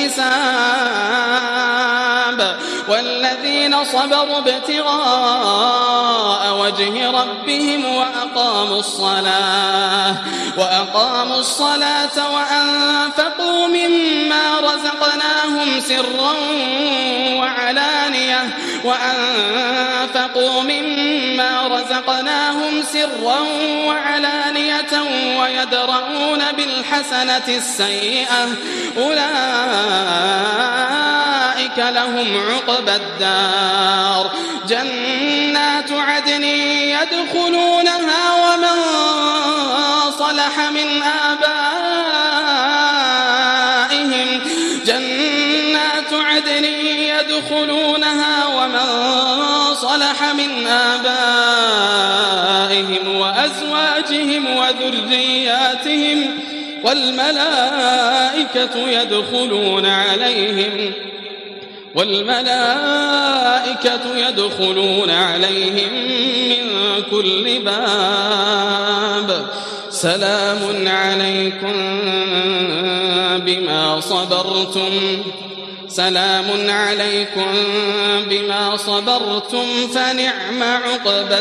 الحساب والذين صبروا ابتغاء وجه ربهم وأقاموا الصلاة وأقاموا الصلاة وأنفقوا مما رزقناهم سرا وعلانية وأنفقوا مما رزقناهم سرا وعلانية ويدرؤون بالحسنة السيئة أولئك لهم عقبى الدار جنات عدن يدخلونها ومن صلح من آبائهم جنات عدن يدخلونها ومن صلح من آبائهم وأزواجهم وذرياتهم والملائكة يدخلون عليهم والملائكة يدخلون عليهم من كل باب سلام عليكم بما صبرتم سلام عليكم بما صبرتم فنعم عقبى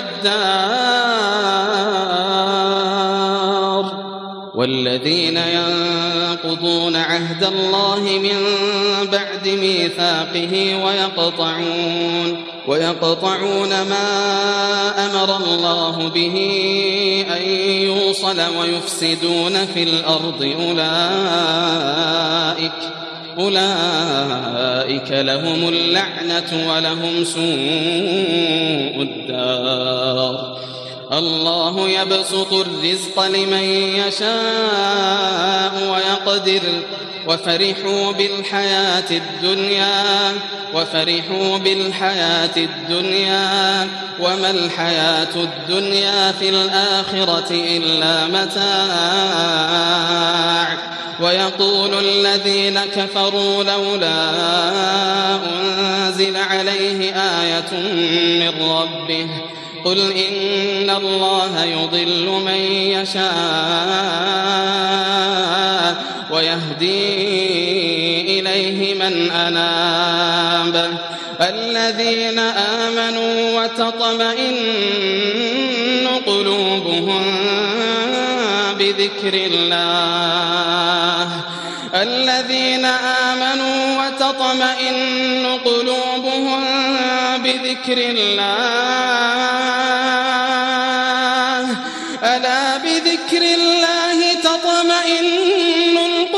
الدار والذين ينقضون عهد الله من بعد ميثاقه ويقطعون ويقطعون ما أمر الله به أن يوصل ويفسدون في الأرض أولئك أولئك لهم اللعنة ولهم سوء الدار الله يبسط الرزق لمن يشاء ويقدر وفرحوا بالحياة الدنيا وفرحوا بالحياة الدنيا وما الحياة الدنيا في الآخرة إلا متاع ويقول الذين كفروا لولا أنزل عليه آية من ربه قل إن الله يضل من يشاء ويهدي إليه من أناب الذين آمنوا وتطمئن قلوبهم بذكر الله الذين آمنوا وتطمئن قلوبهم بذكر الله ألا بذكر الله تطمئن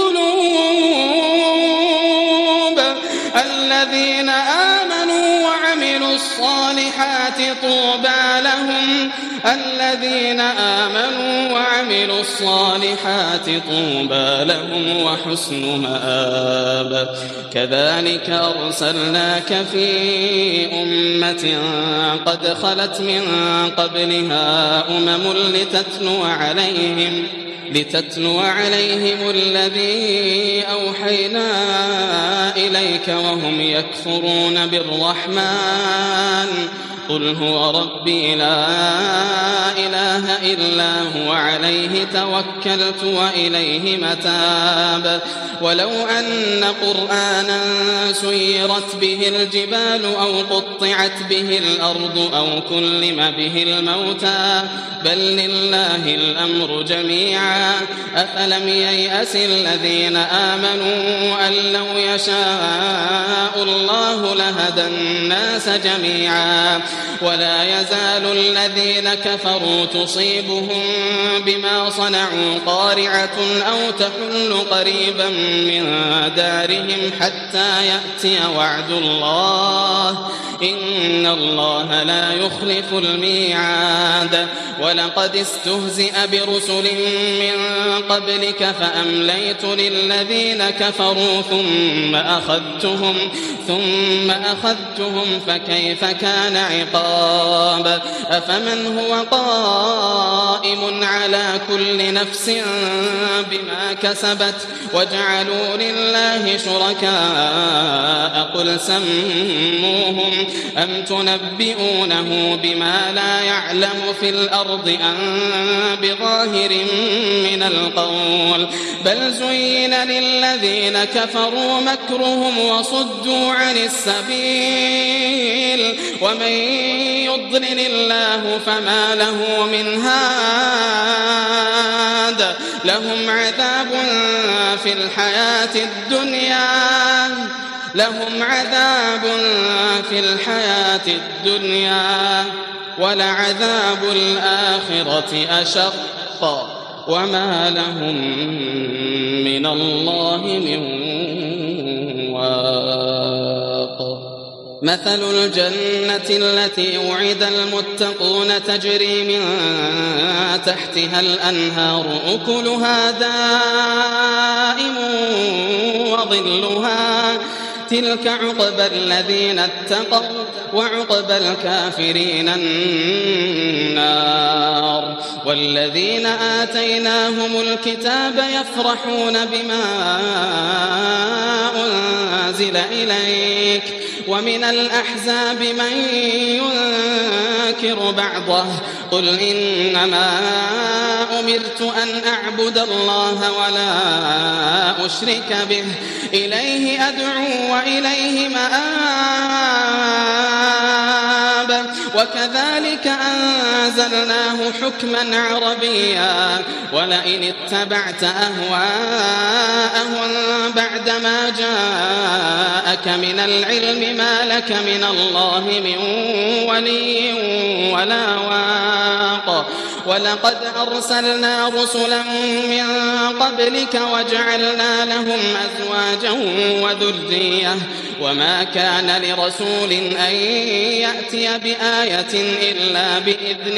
القلوب الذين آمنوا وعملوا الصالحات طوبى لهم الذين آمنوا وعملوا الصالحات طوبى لهم وحسن مآب كذلك أرسلناك في أمة قد خلت من قبلها أمم لتتلو عليهم لتتلو عليهم الذي أوحينا إليك وهم يكفرون بالرحمن قل هو ربي لا إله إلا هو عليه توكلت وإليه متاب ولو أن قرآنا سيرت به الجبال أو قطعت به الأرض أو كلم به الموتى بل لله الأمر جميعا أفلم ييأس الذين آمنوا أن لو يشاء الله لهدى الناس جميعا ولا يزال الذين كفروا تصيبهم بما صنعوا قارعة أو تحل قريبا من دارهم حتى يأتي وعد الله إن الله لا يخلف الميعاد ولقد استهزئ برسل من قبلك فأمليت للذين كفروا ثم أخذتهم ثم أخذتهم فكيف كان عقاب أفمن هو قائم على كل نفس بما كسبت وجعلوا لله شركاء قل سموهم أم تنبئونه بما لا يعلم في الأرض أم بظاهر من القول بل زين للذين كفروا مكرهم وصدوا عن السبيل ومن يضلل الله فما له من هاد لهم عذاب في الحياة الدنيا لهم عذاب في الحياة الدنيا ولعذاب الآخرة أشق وما لهم من الله من واق مثل الجنة التي وعد المتقون تجري من تحتها الأنهار أكلها دائم وظلها تلك عقبى الذين اتقوا وعقبى الكافرين النار والذين آتيناهم الكتاب يفرحون بما أنزل إليك ومن الأحزاب من ينكر بعضه قل إنما أمرت أن أعبد الله ولا أشرك به إليه أدعو وإليه مآب وكذلك أنزلناه حكما عربيا ولئن اتبعت أهواءهم بعدما جاءك من العلم ما لك من الله من ولي ولا واق ولقد أرسلنا رسلا من قبلك وجعلنا لهم أزواجا وذرية وما كان لرسول أن يأتي بآية إلا بإذن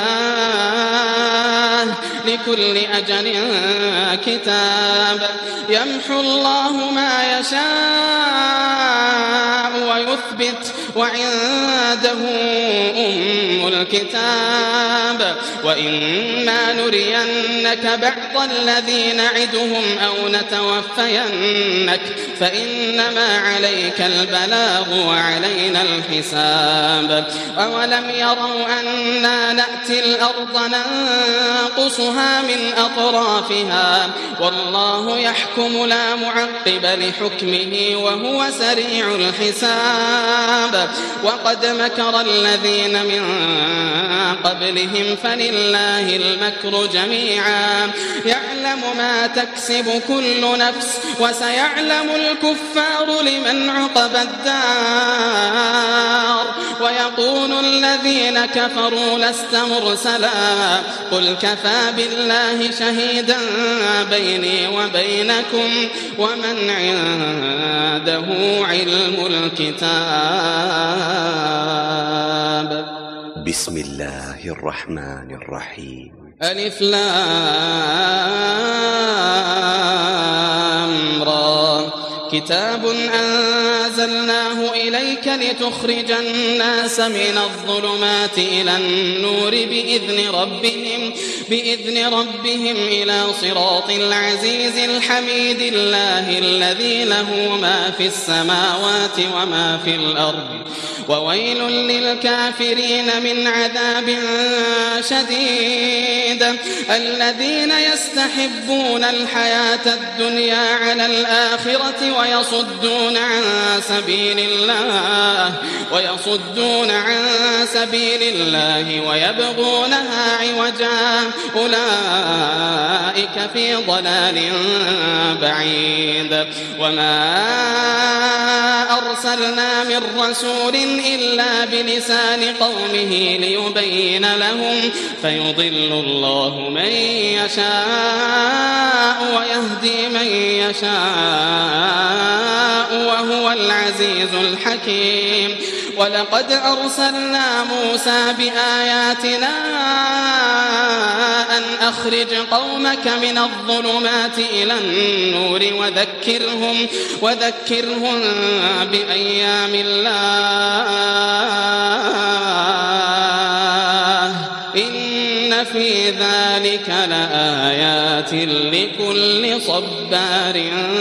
الله لكل أجل كتاب يمحو الله ما يشاء ويثبت وعنده أم الكتاب وإما نرينك بعض الذي نعدهم أو نتوفينك فإنما عليك البلاغ وعلينا الحساب أولم يروا أنا نأتي الأرض ننقصها من أطرافها والله يحكم لا معقب لحكمه وهو سريع الحساب وقد مكر الذين من قبلهم فلله المكر جميعا يعلم ما تكسب كل نفس وسيعلم الكفار لمن عقبى الدار ويقول الذين كفروا لست مرسلا قل كفى بالله شهيدا بيني وبينكم ومن عنده علم الكتاب. بسم الله الرحمن الرحيم. ألف لام را كتاب أنزلناه إليك لتخرج الناس من الظلمات إلى النور بإذن ربهم بإذن ربهم إلى صراط العزيز الحميد الله الذي له ما في السماوات وما في الأرض وويل للكافرين من عذاب شديد الذين يستحبون الحياة الدنيا على الآخرة ويصدون عن سبيل الله ويصدون عن سبيل الله ويبغونها عوجا أولئك في ضلال بعيد وما أرسلنا من رسول إلا بلسان قومه ليبين لهم فيضل الله من يشاء ويهدي من يشاء وهو العزيز الحكيم ولقد أرسلنا موسى بآياتنا أن أخرج قومك من الظلمات إلى النور وذكرهم, وذكرهم بأيام الله إن في ذلك لآيات لكل صبار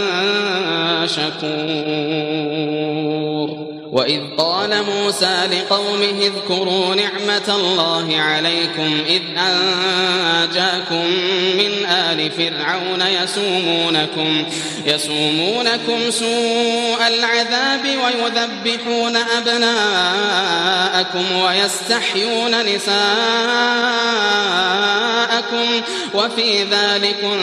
شكور. وإذ قال موسى لقومه اذكروا نعمة الله عليكم إذ أنجاكم من آل فرعون يسومونكم, يسومونكم سوء العذاب ويذبحون أبناءكم ويستحيون نساءكم وفي ذلكم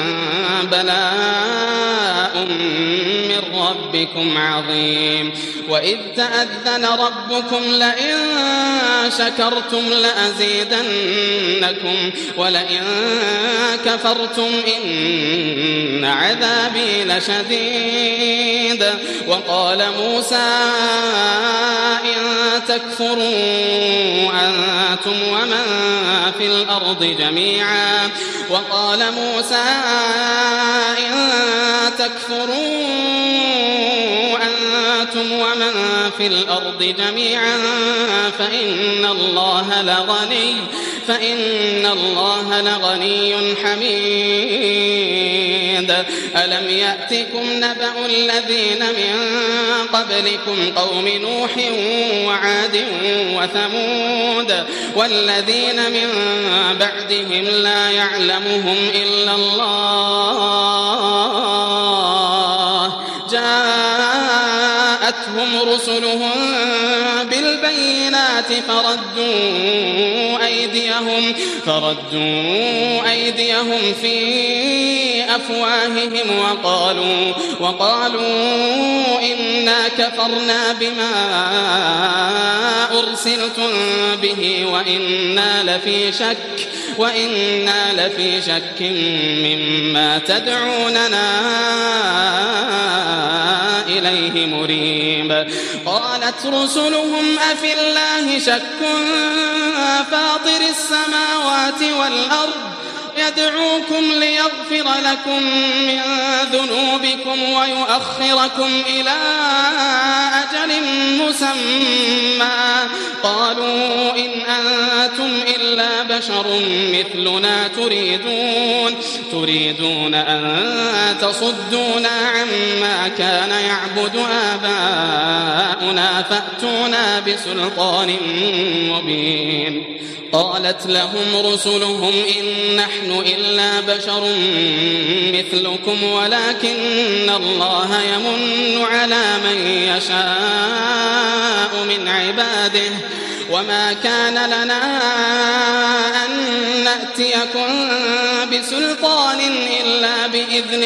بلاء من ربكم عظيم. وإذ تأذن ربكم لئن شكرتم لأزيدنكم ولئن كفرتم إن عذابي لشديد. وقال موسى إن تكفروا أنتم ومن في الأرض جميعا وقال موسى إن تكفروا أنتم ومن في الأرض جميعا فإن الله لغني فإن الله لغني حميد. ألم يأتكم نبأ الذين من قبلكم قوم نوح وعاد وثمود والذين من بعدهم لا يعلمهم إلا الله جاءتهم رسلهم بالبينات فردوا أيديهم, فردوا أيديهم في أفواههم وقالوا, وقالوا إنا كفرنا بما أرسلتم به وإنا لفي شك وإنا لفي شك مما تدعوننا إليه مريب. قالت رسلهم أفي الله شك فاطر السماوات والأرض يدعوكم ليغفر لكم من ذنوبكم ويؤخركم إلى أجل مسمى قالوا إن أنتم إلا بشر مثلنا تريدون تريدون أن تصدونا عما كان يعبد آباؤنا فأتونا بسلطان مبين. قالت لهم رسلهم إن نحن إلا بشر مثلكم ولكن الله يمن على من يشاء من عباده وما كان لنا أن نأتيكم بسلطان إلا بإذن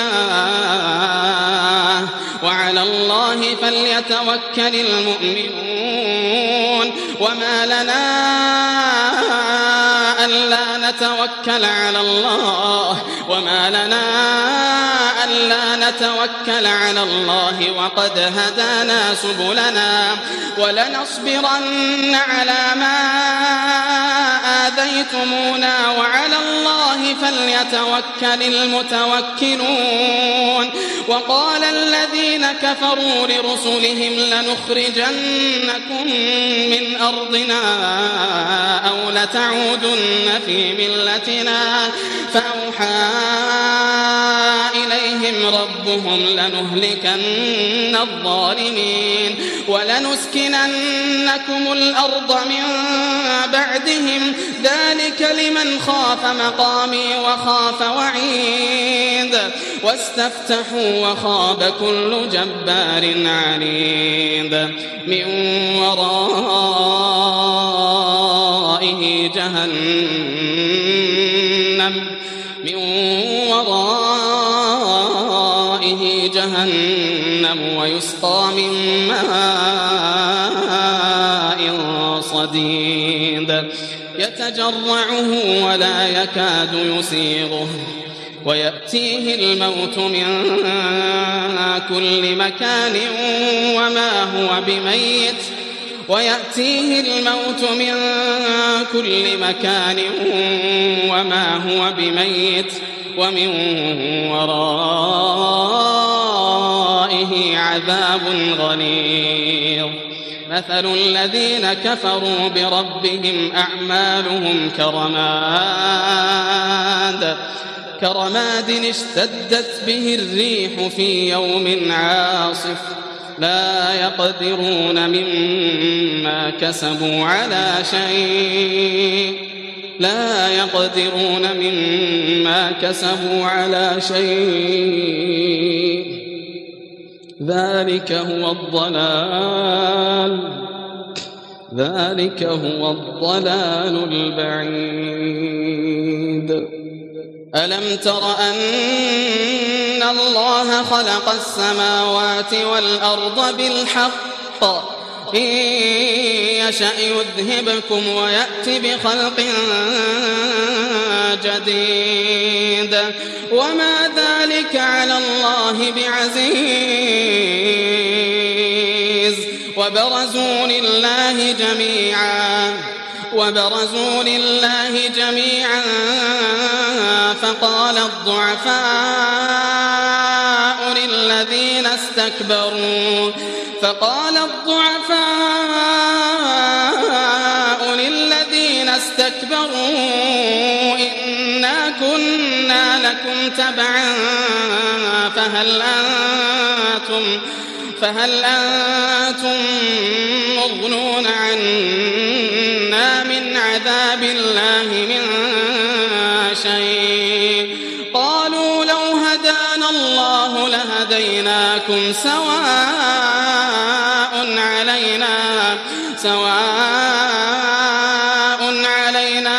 الله وعلى الله فليتوكل المؤمنون. وما لنا ألا نتوكل على الله وما لنا ألا نتوكل على الله وقد هدانا سبلنا ولنصبرن على ما آذيتمونا وعلى الله فليتوكل المتوكلون. وقال الذين كفروا لرسلهم لنخرجنكم من أرضنا أو لتعودن في ملتنا فأوحى إليهم ربهم لنهلكن الظالمين ولنسكننكم الأرض من بعدهم ذلك لمن خاف مقامي وخاف وعيد. واستفتحوا وخاب كل جبار عنيد من ورائه جهنم من ورائه جهنم ويسقى من ماء صديد يتجرعه ولا يكاد يسيغه ويأتيه الموت من كل مكان وما هو بميت ويأتيه الموت من كل مكان وما هو بميت ومن ورائه عذاب غليظ. مثل الذين كفروا بربهم أعمالهم كرماد كرماد اشتدت به الريح في يوم عاصف لا يقدرون مما كسبوا على شيء لا يقدرون مما كسبوا على شيء ذلك هو الضلال ذلك هو الضلال البعيد. ألم تر أن الله خلق السماوات والأرض بالحق إن يشأ يذهبكم ويأتي بخلق جديد وما ذلك على الله بعزيز. وبرزوا لله جميعا وبرزوا لله جميعا فقال الضعفاء للذين استكبروا فقال الضعفاء للذين استكبروا إنا كنا لكم تبعا فهل أنتم فهل أنتم مغنون عنا من عذاب الله من شيء قالوا لو هدانا الله لهديناكم سواء علينا سواء علينا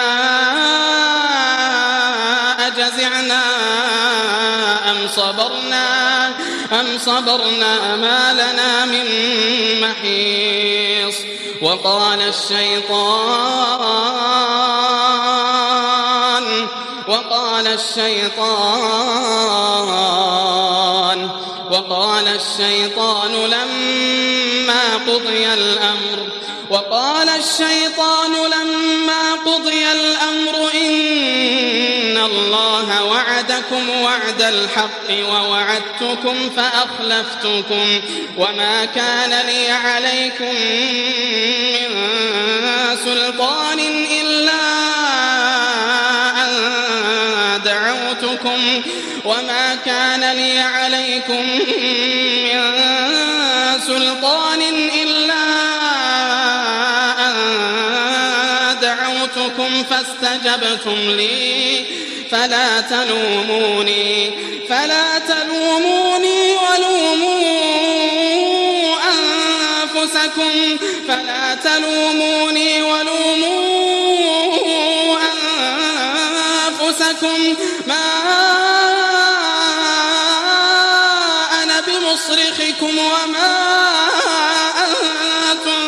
أجزعنا أم صبرنا أم صبرنا ما لنا من محيص. وقال الشيطان وقال الشيطان وقال الشيطان لما قضي الأمر وقال الشيطان لما قضي الأمر إن الله وعد وعدكم وعد الحق ووعدتكم فأخلفتكم وما كان لي عليكم من سلطان إلا أن دعوتكم وما كان لي عليكم من سلطان إلا أن دعوتكم فاستجبتم لي فلا تلوموني فلا تلوموني ولوموا أنفسكم فلا تلوموني ولوموا أنفسكم ما أنا بمصرخكم وما أنتم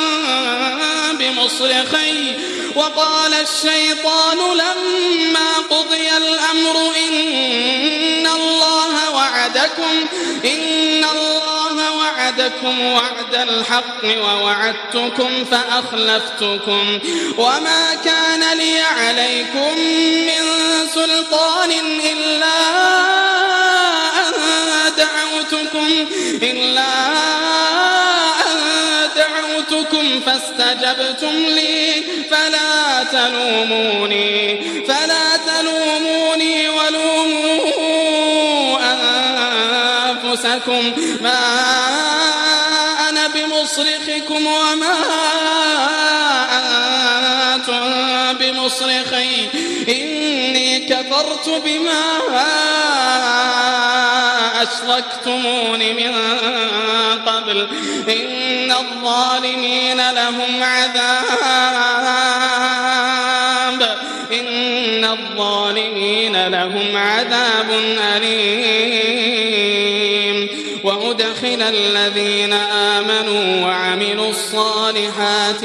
بمصرخي وقال الشيطان لما قضي الأمر إن الله وعدكم إن الله وعدكم وعد الحق ووعدتكم فأخلفتكم وما كان لي عليكم من سلطان إلا أن دعوتكم إلا أن دعوتكم فاستجبتم لي فلا تلوموني فلا تلوموني ولوموا أنفسكم ما أنا بمصرخكم وما أنتم بمصرخي إني كفرت بما أشركتمون من قبل إن الظالمين لهم عذاب إن الظالمين لهم عذاب أليم وأدخل الذين آمنوا وعملوا الصالحات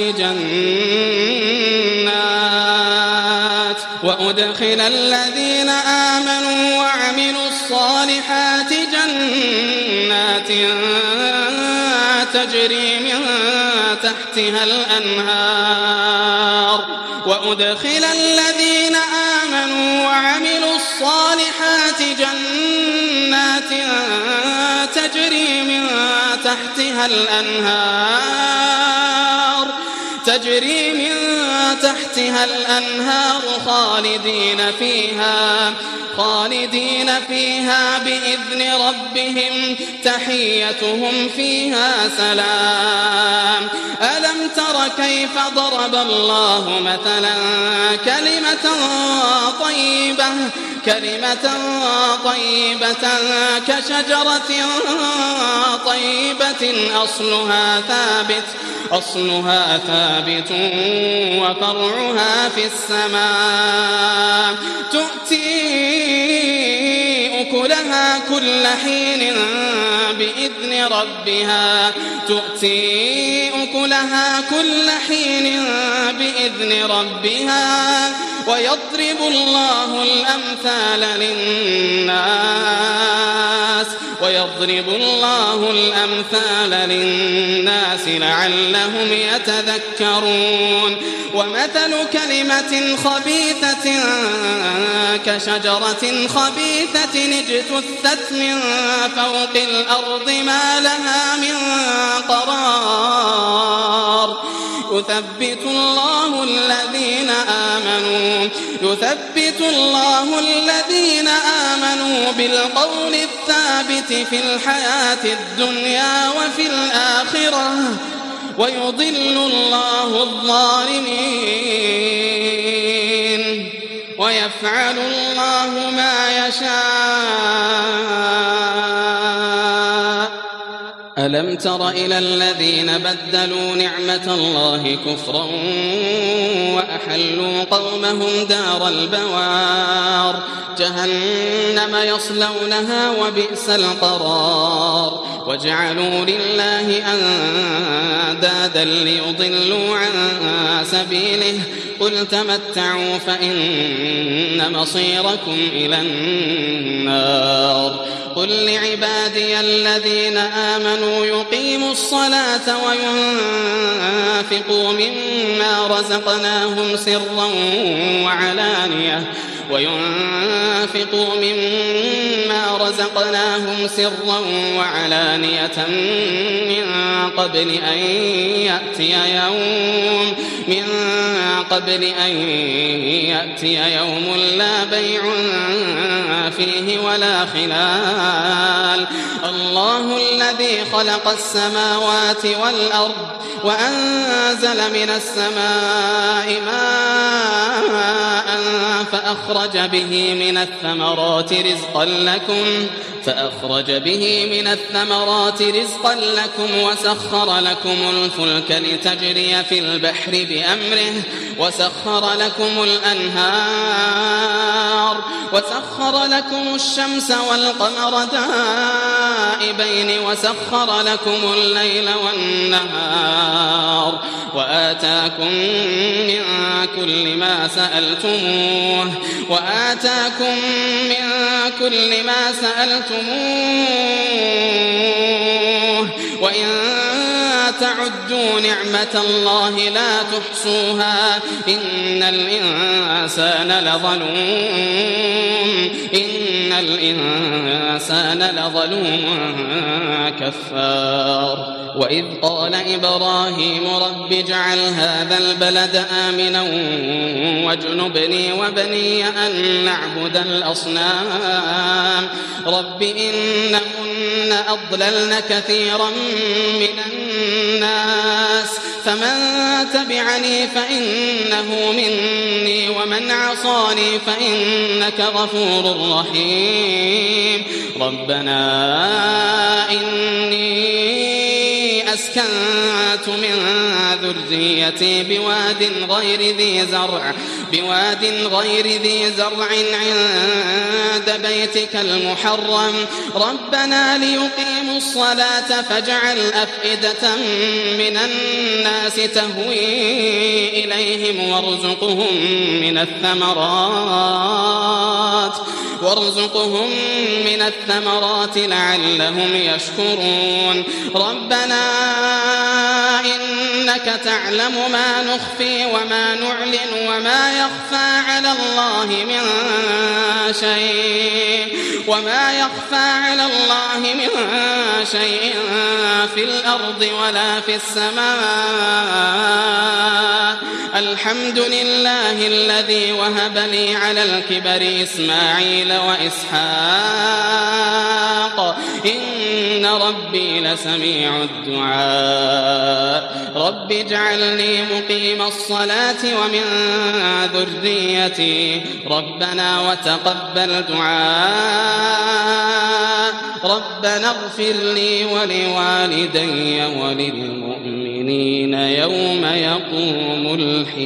جنات وأدخل الذين آمنوا وعملوا الصالحات جنات تجري من تحتها الأنهار وأدخل الذين آمنوا وعملوا الصالحات جنات تجري من تحتها الأنهار تجري من تحتها الأنهار خالدين فيها خالدين فيها بإذن ربهم تحيتهم فيها سلام ألم تر كيف ضرب الله مثلا كلمة طيبة كلمة طيبة كشجرة طيبة أصلها ثابت أصلها ثابت وفرعها في السماء تؤتي أكلها كل حين بإذن ربها تؤتي أكلها كل حين بإذن ربها ويضرب الله الأمثال للناس ويضرب الله الأمثال للناس لعلهم يتذكرون ومثل كلمة خبيثة كشجرة خبيثة اجتثت من فوق الأرض ما لها من قرار يثبت الله الذين آمنوا يثبت الله الذين آمنوا بالقول الثابت في الحياة الدنيا وفي الآخرة ويضل الله الظالمين ويفعل الله ما يشاء ألم تر إلى الذين بدلوا نعمة الله كفرا وأحلوا قومهم دار البوار جهنم يصلونها وبئس القرار وجعلوا لله أندادا ليضلوا عن سبيله قل تمتعوا فإن مصيركم إلى النار قل لعبادي الذين آمنوا يقيموا الصلاة وينفقوا مما رزقناهم سرا وعلانية وينفقوا مما رزقناهم سرا وعلانية من قبل أن يأتي يوم من قبل أن يأتي يوم لا بيع فيه ولا خلال. الله الذي خلق السماوات والأرض وأنزل من السماء ماء فأخرج به من الثمرات رزقا لكم فأخرج به من الثمرات رزقا لكم وسخر لكم الفلك لتجري في البحر بأمره وسخر لكم الأنهار وسخر لكم الشمس والقمر دائبين وسخر لكم الليل والنهار وآتاكم من كل ما سألتموه وآتاكم من كل ما سألتموه وإن تعدوا نعمة الله لا تحصوها إن الإنسان لظلوم إن الإنسان لظلوم كفار. وإذ قال إبراهيم رب اجعل هذا البلد آمنا واجنبني وبني أن نعبد الأصنام رب إنهن أضللن كثيرا من الناس فمن تبعني فإنه مني ومن عصاني فإنك غفور رحيم. ربنا إني أسكنت من ذريتي بواد غير ذي زرع بواد غير ذي زرع عند بيتك المحرم ربنا ليقيموا الصلاة فاجعل أفئدة من الناس تهوي إليهم وارزقهم من الثمرات وارزقهم من الثمرات لعلهم يشكرون. ربنا إنك تعلم ما نخفي وما نعلن وما يخفى على الله من شيء وما يخفى على الله من شيء في الأرض ولا في السماء. الحمد لله الذي وهب لي على الكبر إسماعيل وإسحاق إن ربي لسميع الدعاء. رب اجعلني مقيم الصلاة ومن ذريتي ربنا وتقبل دعاء. ربنا اغفر لي ولوالدي وللمؤمنين يوم يقوم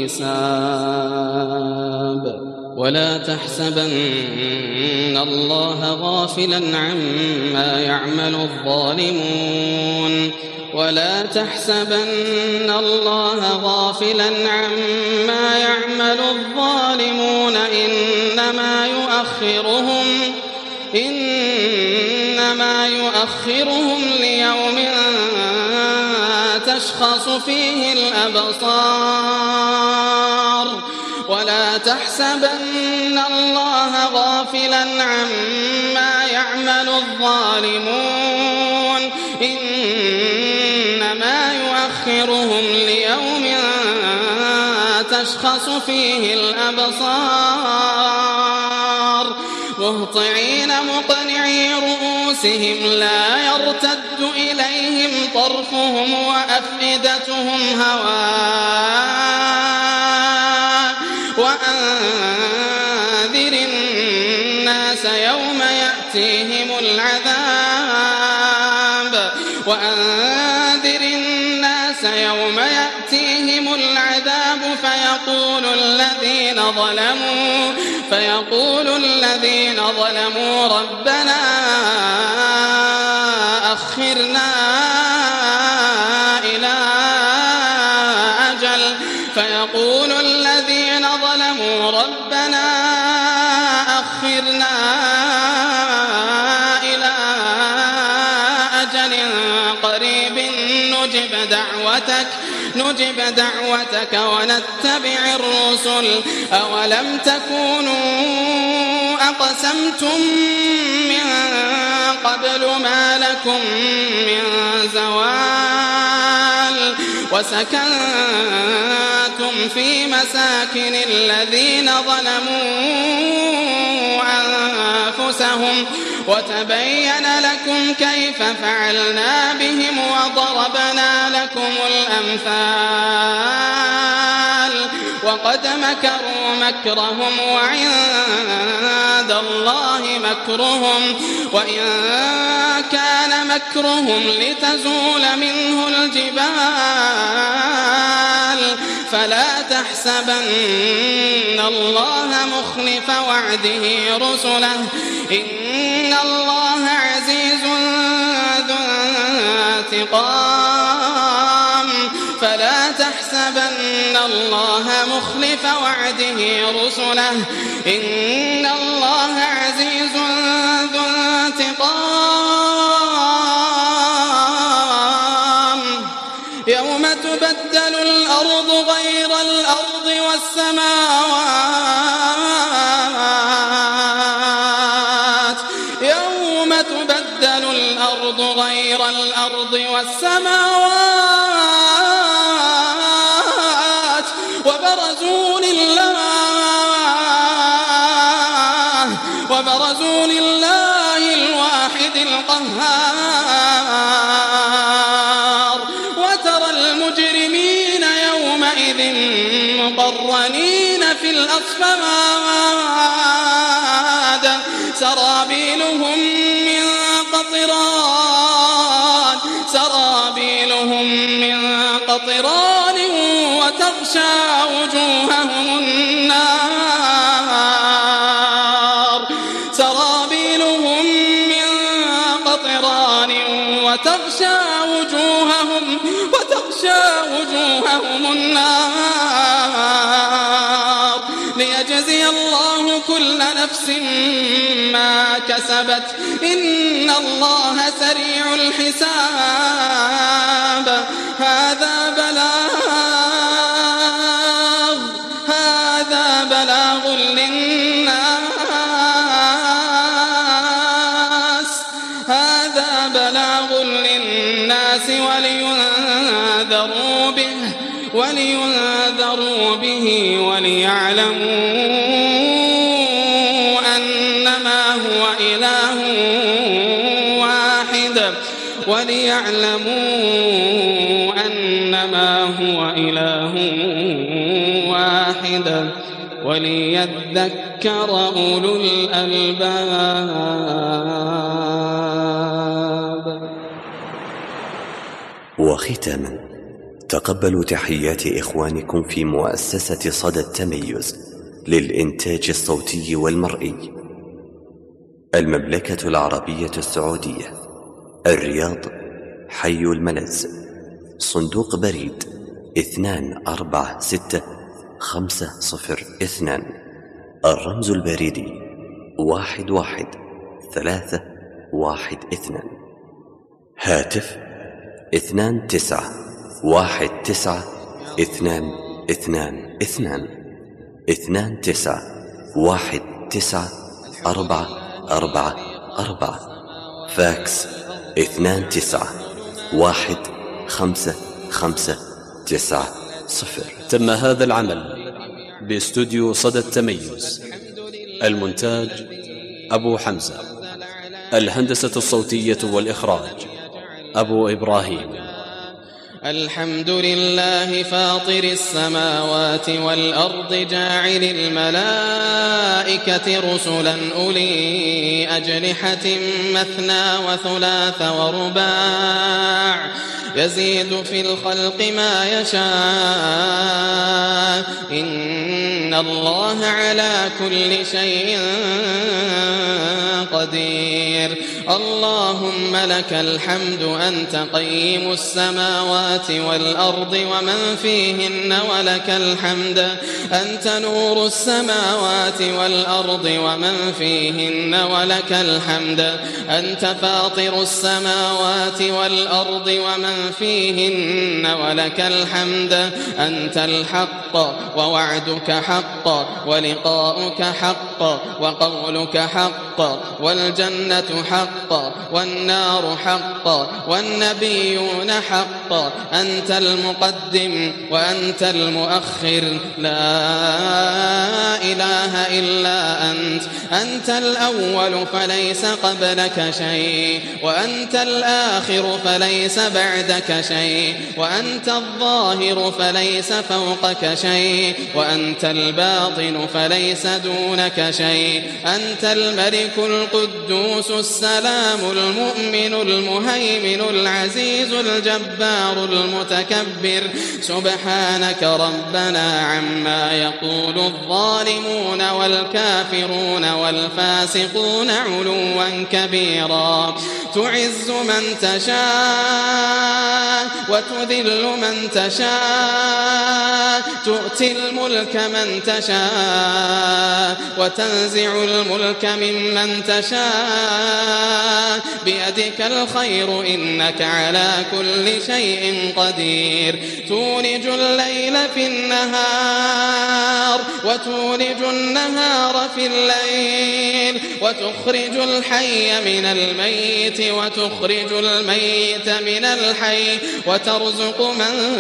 الحساب. ولا تحسبن الله غافلا عما يعمل الظالمون ولا تحسبن الله غافلا عما يعمل الظالمون إنما يؤخرهم إنما يؤخرهم ليوم تشخص فيه الأبصار. ولا تحسبن الله غافلا عما يعمل الظالمون إنما يؤخرهم ليوم تشخص فيه الأبصار مهطعين مقنعي رؤوسهم لا يرتد إليهم طرفهم وأفئدتهم هواء. وأنذر الناس يوم يأتيهم العذاب وأنذر الناس يوم يأتيهم العذاب فيقول الذين ظلموا فيقول الذين ظلموا ربنا أخرنا إلى أجل فيقول الذين ظلموا ربنا أخرنا إلى أجل قريب نجب دعوتك نجب دعوتك ونتبع الرسل أولم تكونوا أقسمتم من قبل ما لكم من زوال وسكنتم في مساكن الذين ظلموا أنفسهم وتبين لكم كيف فعلنا بهم وضربنا لكم الأمثال وقد مكروا مكرهم وعند الله مكرهم وإن كان مكرهم لتزول منه الجبال فلا تحسبن الله مخلف وعده رسله إن الله عزيز ذو انتقام فلا تحسبن الله مخلف وعده رسله إن الله عزيز ذو انتقام يوم تبدل الأرض غير الأرض والسماوات يوم تبدل الأرض غير الأرض والسماوات وبرزوا لله وبرزوا لله الواحد القهار وترى المجرمين يومئذ مقرنين في الأصفاد سرابيلهم من قطران سرابيلهم من قطران وتغشى وجوههم النار سرابيلهم من قطران وتغشى وجوههم وتغشى وجوههم النار ليجزي الله كل نفس ما كسبت إن الله سريع الحساب هذا بلاغ هذا بلاغ للناس هذا بلاغ للناس ولينذروا به ولينذروا به وليعلموا أنما هو إله واحد وليعلموا أنما هو إله واحد وليذكر أولو الألباب. وختاما تقبلوا تحيات إخوانكم في مؤسسة صدى التميز للإنتاج الصوتي والمرئي المملكة العربية السعودية الرياض حي الملز صندوق بريد اثنان أربعة ستة خمسة صفر اثنان الرمز البريدي واحد واحد ثلاثة واحد اثنان هاتف اثنان تسعة واحد تسعة اثنان اثنان اثنان اثنان تسعة واحد تسعة أربعة أربعة أربعة فاكس اثنان تسعة واحد خمسة خمسة تسعة صفر. تم هذا العمل باستوديو صدى التميز. المونتاج أبو حمزة. الهندسة الصوتية والإخراج أبو إبراهيم. الحمد لله فاطر السماوات والأرض جاعل الملائكة رسلا أولي أجنحة مثنى وثلاث ورباع يزيد في الخلق ما يشاء إن الله على كل شيء قدير. اللهم لك الحمد أنت قيم السماوات والأرض ومن فيهن ولك الحمد أنت نور السماوات والأرض ومن فيهن ولك الحمد أنت فاطر السماوات والأرض ومن فيهن ولك الحمد أنت الحق ووعدك حق ولقاؤك حق وقولك حق والجنة حق والنار حق والنبيون حق أنت المقدم وأنت المؤخر لا إله إلا أنت أنت الأول فليس قبلك شيء وأنت الآخر فليس بعدك شيء وأنت الظاهر فليس فوقك شيء وأنت الباطن فليس دونك شيء أنت الملك القدوس السلام المؤمن المهيمن العزيز الجبار المتكبر سبحانك ربنا عما يقول الظالمون والكافرون والفاسقون علوا كبيرا تعز من تشاء وتذل من تشاء تؤتي الملك من تشاء وتنزع الملك ممن تشاء بيدك الخير إنك على كل شيء قدير تولج الليل في النهار وتولج النهار في الليل وتخرج الحي من الميت وتخرج الميت من الحي وترزق من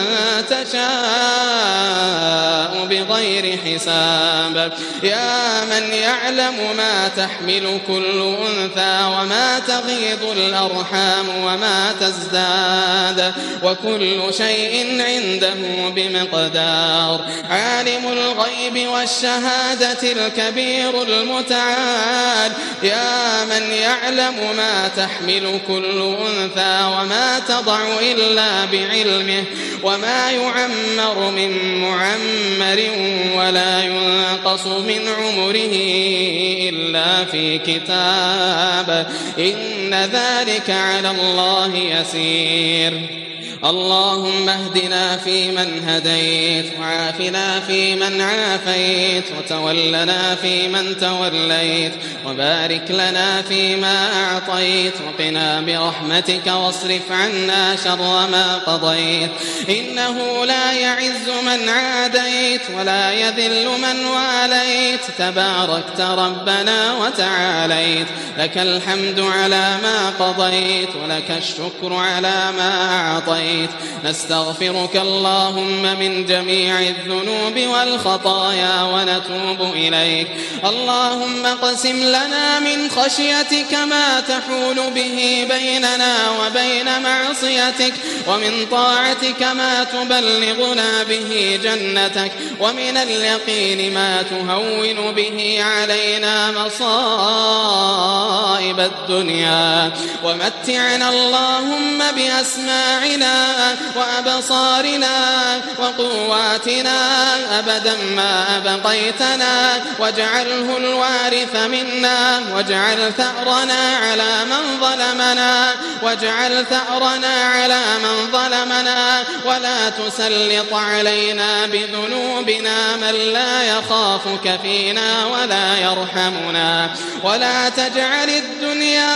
تشاء بغير حساب يا من يعلم ما تحمل كل أنثى وما تغيض الأرحام وما تزداد وكل شيء عنده بمقدار عالم الغيب والشهادة الكبير المتعال يا من يعلم ما تحمل كل أنثى وما تضع إلا بعلمه وما يعمر من معمر ولا ينقص من عمره إلا في كتاب إن ذلك على الله يسير اللهم اهدنا فيمن هديت وعافنا فيمن عافيت وتولنا فيمن توليت وبارك لنا فيما أعطيت وقنا برحمتك واصرف عنا شر ما قضيت إنه لا يعز من عاديت ولا يذل من واليت تباركت ربنا وتعاليت لك الحمد على ما قضيت ولك الشكر على ما أعطيت نستغفرك اللهم من جميع الذنوب والخطايا ونتوب إليك اللهم اقسم لنا من خشيتك ما تحول به بيننا وبين معصيتك ومن طاعتك ما تبلغنا به جنتك ومن اليقين ما تهون به علينا مصائب الدنيا ومتعنا اللهم بأسماعنا وأبصارنا وقواتنا أبدا ما أبقيتنا واجعله الوارث منا واجعل ثأرنا على من ظلمنا واجعل ثأرنا على من ظلمنا ولا تسلط علينا بذنوبنا من لا يخافك فينا ولا يرحمنا ولا تجعل الدنيا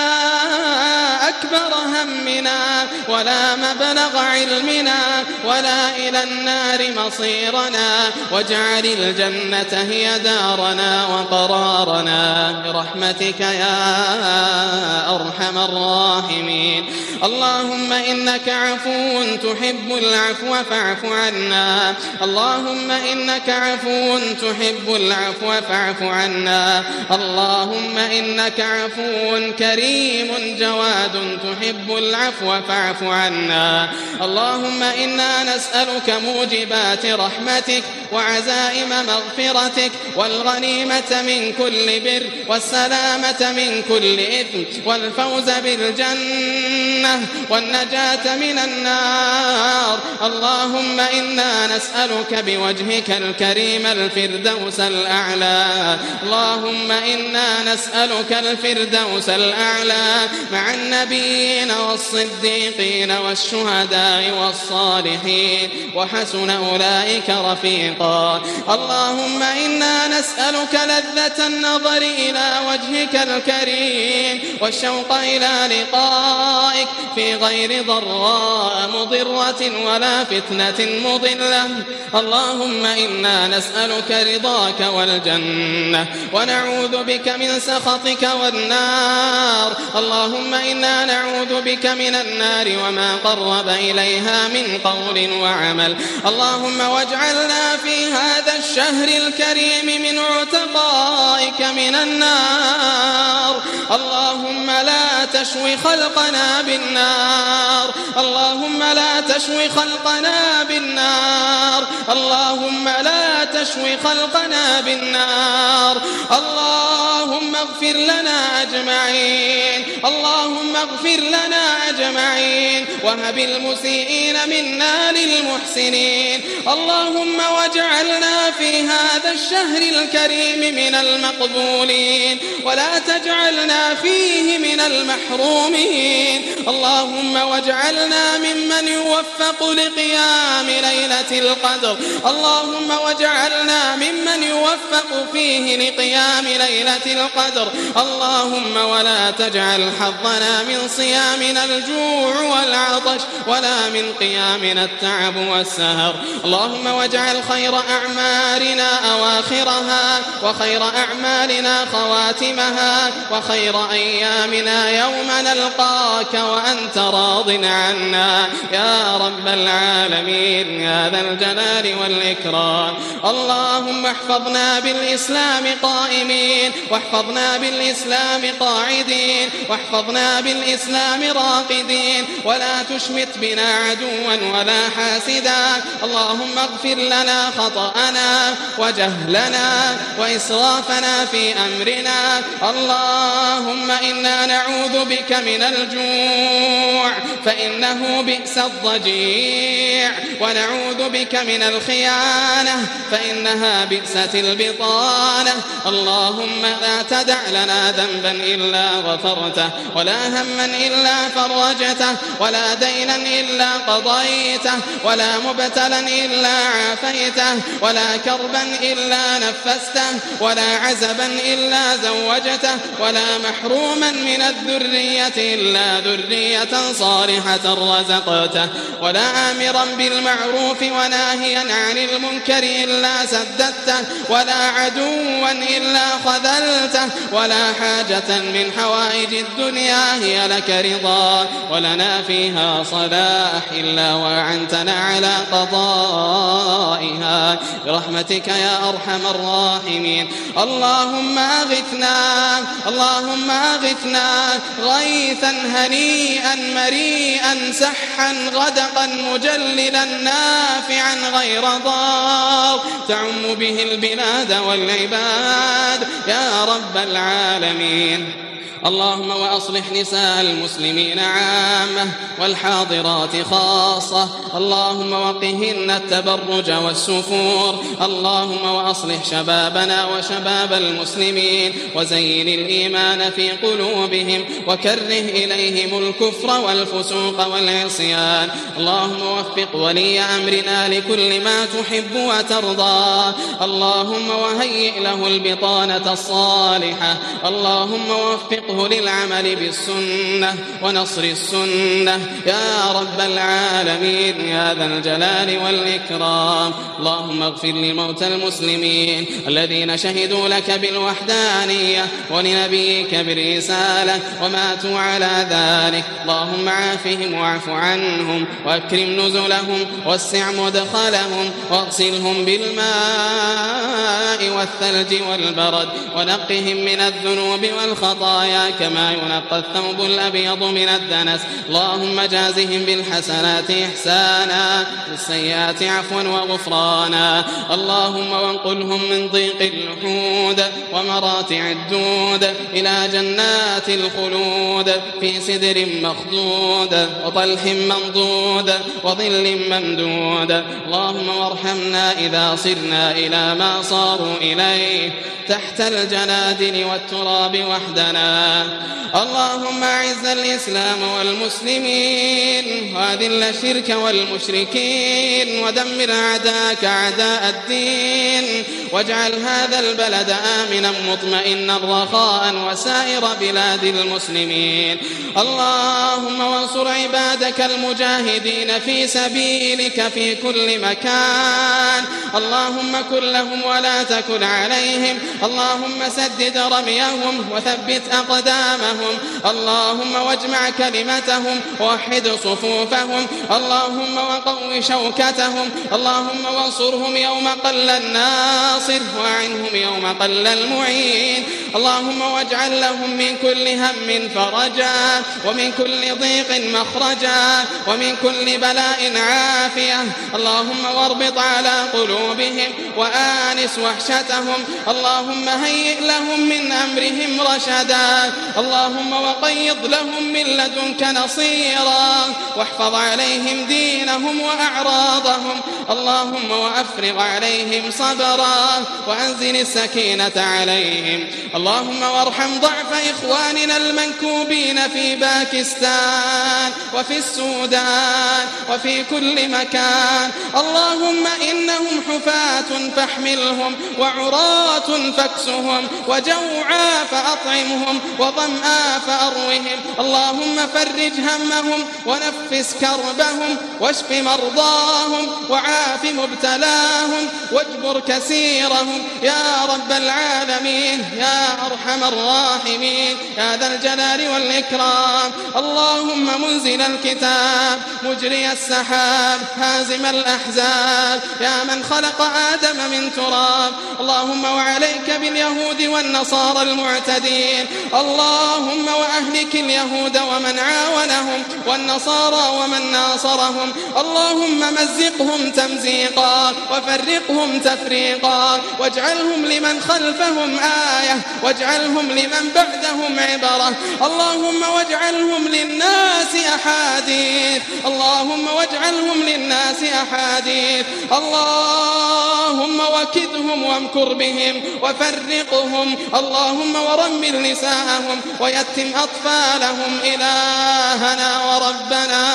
أكبر همنا ولا مبلغ علمنا ولا إلى النار مصيرنا واجعل الجنة هي دارنا وقرارنا برحمتك يا أرحم الراحمين اللهم إنك عفو تحب العفو فاعف عنا اللهم إنك عفو تحب العفو فاعف عنا اللهم إنك عفو كريم جواد تحب العفو فاعف عنا اللهم إنا نسألك موجبات رحمتك وعزائم مغفرتك والغنيمة من كل بر والسلامة من كل إثم والفوز بالجنة والنجاة من النار اللهم إنا نسألك بوجهك الكريم الفردوس الأعلى اللهم إنا نسألك الفردوس الأعلى مع النبيين والصديقين والشهداء والصالحين وحسن أولئك رفيقا اللهم إنا نسألك لذة النظر إلى وجهك الكريم والشوق إلى لقائك في غير ضراء مضرة ولا فتنة مضلة اللهم إنا نسألك رضاك والجنة ونعوذ بك من سخطك والنار اللهم إنا نعوذ بك من النار وما قرب إليها من قول وعمل اللهم واجعلنا في هذا الشهر الكريم من عتقائك من النار اللهم لا تشوي خلقنا بالنار اللهم لا تشوي خلقنا بالنار اللهم لا تشوي خلقنا بالنار اللهم اغفر لنا أجمعين اللهم اغفر لنا أجمعين وهب المسيئين منا للمحسنين اللهم واجعلنا في هذا الشهر الكريم من المقبولين ولا تجعلنا فيه من المحرومين اللهم واجعلنا ممن يوفق لقيام ليلة القدر اللهم واجعلنا ممن يوفق فيه لقيام ليلة القدر اللهم ولا تجعل حظنا من صيامنا الجوع والعطش ولا من قيامنا التعب والسهر اللهم واجعل خير أعمالنا أواخرها وخير أعمالنا خواتمها وخير أيامنا يوم نلقاك وأنت راض عنا يا رب العالمين يا ذا الجلال والإكرام اللهم احفظنا بالإسلام قائمين واحفظنا بالإسلام قاعدين واحفظنا بالإسلام راقدين ولا تشمت بنا عدوا ولا حاسدا اللهم اغفر لنا خطأنا وجهلنا وإسرافنا في أمرنا اللهم إنا نعوذ بك من الجوع فإنه بئس الضجيع ونعوذ بك من الخيانة فإنها بئست البطانة اللهم لا تدع لنا ذنبا إلا غفرته ولا هما إلا فرجته ولا دينا إلا قضيته ولا مبتلا إلا عافيته ولا كربا إلا نفسته ولا عزبا إلا زوجته ولا محروما من الذرية إلا ذرية صالحة رزقته ولا آمرا بالمعروف وناهيا عن المنكر إلا سددته ولا عدوا إلا خذلته ولا حاجة من حوائج الدنيا هي لك رضا ولنا فيها صلاح إلا وأعنتنا على قضائها برحمتك يا أرحم الراحمين اللهم أغثنا اللهم أغثنا غيثا هنيئا مريئا سحا غدقا مجللا نافعا غير ضار تعم به البلاد والعباد يا رب العالمين اللهم وأصلح نساء المسلمين عامة والحاضرات خاصة اللهم وقهن التبرج والسفور اللهم وأصلح شبابنا وشباب المسلمين وزين الإيمان في قلوبهم وكره إليهم الكفر والفسوق والعصيان اللهم وفق ولي أمرنا لكل ما تحب وترضى اللهم وهيئ له البطانة الصالحة اللهم وفقه للعمل بالسنة ونصر السنة يا رب العالمين يا ذا الجلال والإكرام اللهم اغفر لموتى المسلمين الذين شهدوا لك بالوحدانية ولنبيك بالرسالة وماتوا على ذلك اللهم عافهم واعف عنهم وأكرم نزلهم واسع مدخلهم واغسلهم بالماء والثلج والبرد ونقهم من الذنوب والخطايا ينقى كما ينقى الثوب الأبيض من الدنس. اللهم جازهم بالحسنات إحسانا بالسيئات عفوا وغفرانا. اللهم وانقلهم من ضيق اللحود ومراتع الدود إلى جنات الخلود في سدر مخضود وطلح منضود وظل ممدود. اللهم وارحمنا إذا صرنا إلى ما صاروا إليه تحت الجنادل والتراب وحدنا. اللهم أعز الإسلام والمسلمين وأذل الشرك والمشركين ودمر أعداءك أعداء الدين واجعل هذا البلد آمنا مطمئنا رخاء وسائر بلاد المسلمين. اللهم وانصر عبادك المجاهدين في سبيلك في كل مكان. اللهم كن لهم ولا تكن عليهم. اللهم سدد رميهم وثبت أقدامهم. اللهم واجمع كلمتهم ووحد صفوفهم. اللهم وقو شوكتهم. اللهم وانصرهم يوم قل الناصر وأعنهم يوم قل المعين. اللهم واجعل لهم من كل هم فرجا ومن كل ضيق مخرجا ومن كل بلاء عافية. اللهم واربط على قلوبهم وآنس وحشتهم. اللهم هيئ لهم من أمرهم رشدا. اللهم وقيض لهم من لدنك نصيرا واحفظ عليهم دينهم وأعراضهم. اللهم وأفرغ عليهم صبرا وأنزل السكينة عليهم. اللهم وارحم ضعف إخواننا المنكوبين في باكستان وفي السودان وفي كل مكان. اللهم إنهم حفاة فاحملهم وعراة فاكسهم وجوعا فأطعمهم وظمآ فأروهم. اللهم فرج همهم ونفس كربهم واشف مرضاهم وعاف مبتلاهم واجبر كسيرهم يا رب العالمين يا أرحم الراحمين يا ذا الجلال والإكرام. اللهم منزل الكتاب مجري السحاب هازم الأحزاب يا من خلق آدم من تراب. اللهم وعليك باليهود والنصارى المعتدين. اللهم وأهلك اليهود ومن عاونهم والنصارى ومن ناصرهم. اللهم مزقهم تمزيقا وفرقهم تفريقا واجعلهم لمن خلفهم آية واجعلهم لمن بعدهم عبرة. اللهم واجعلهم للناس أحاديث. اللهم واجعلهم للناس أحاديث. اللهم وكدهم وامكر بهم وفرقهم. اللهم ورمل نساءهم ويتم أطفالهم. إلهنا وربنا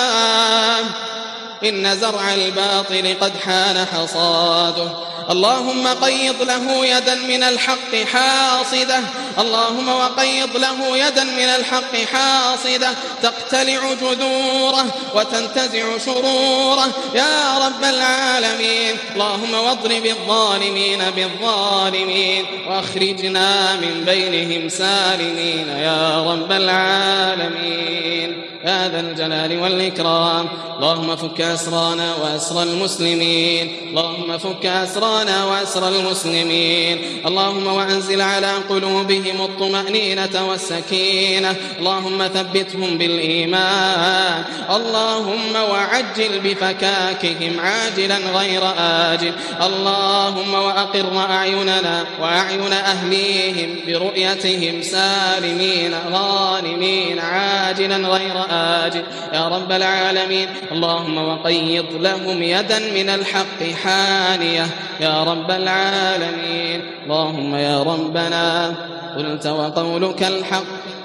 إن زرع الباطل قد حان حصاده. اللهم قيض له يدا من الحق حاصدة. اللهم وقيض له يدا من الحق حاصدة تقتلع جذوره وتنتزع شروره يا رب العالمين. اللهم واضرب الظالمين بالظالمين وأخرجنا من بينهم سالمين يا رب العالمين يا ذا الجلال والإكرام. اللهم فك أسرانا وأسر المسلمين. اللهم فك أسرانا وأسر المسلمين. اللهم وأنزل على قلوبهم الطمأنينة والسكينة. اللهم ثبتهم بالإيمان. اللهم وعجل بفكاكهم عاجلا غير آجل. اللهم وأقر أعيننا وأعين أهليهم برؤيتهم سالمين غانمين عاجلا غير آجل يا رب العالمين. اللهم وقيض لهم يدا من الحق حانية يا رب العالمين. اللهم يا ربنا قلت وقولك الحق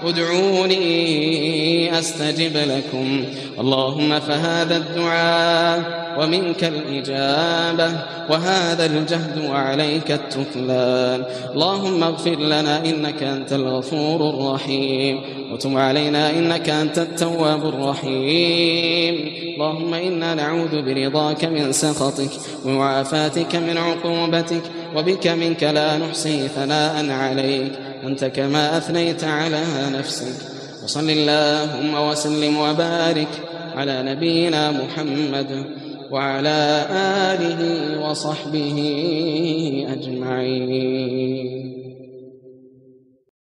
ادعوني أستجب لكم. اللهم فهذا الدعاء ومنك الإجابة وهذا الجهد وعليك التكلان. اللهم اغفر لنا إنك أنت الغفور الرحيم وتب علينا إنك أنت التواب الرحيم. اللهم إنا نعوذ برضاك من سخطك ومعافاتك من عقوبتك وبك منك لا نحصي ثناء عليك أنت كما أثنيت على نفسك. وصل اللهم وسلم وبارك على نبينا محمد وعلى آله وصحبه أجمعين.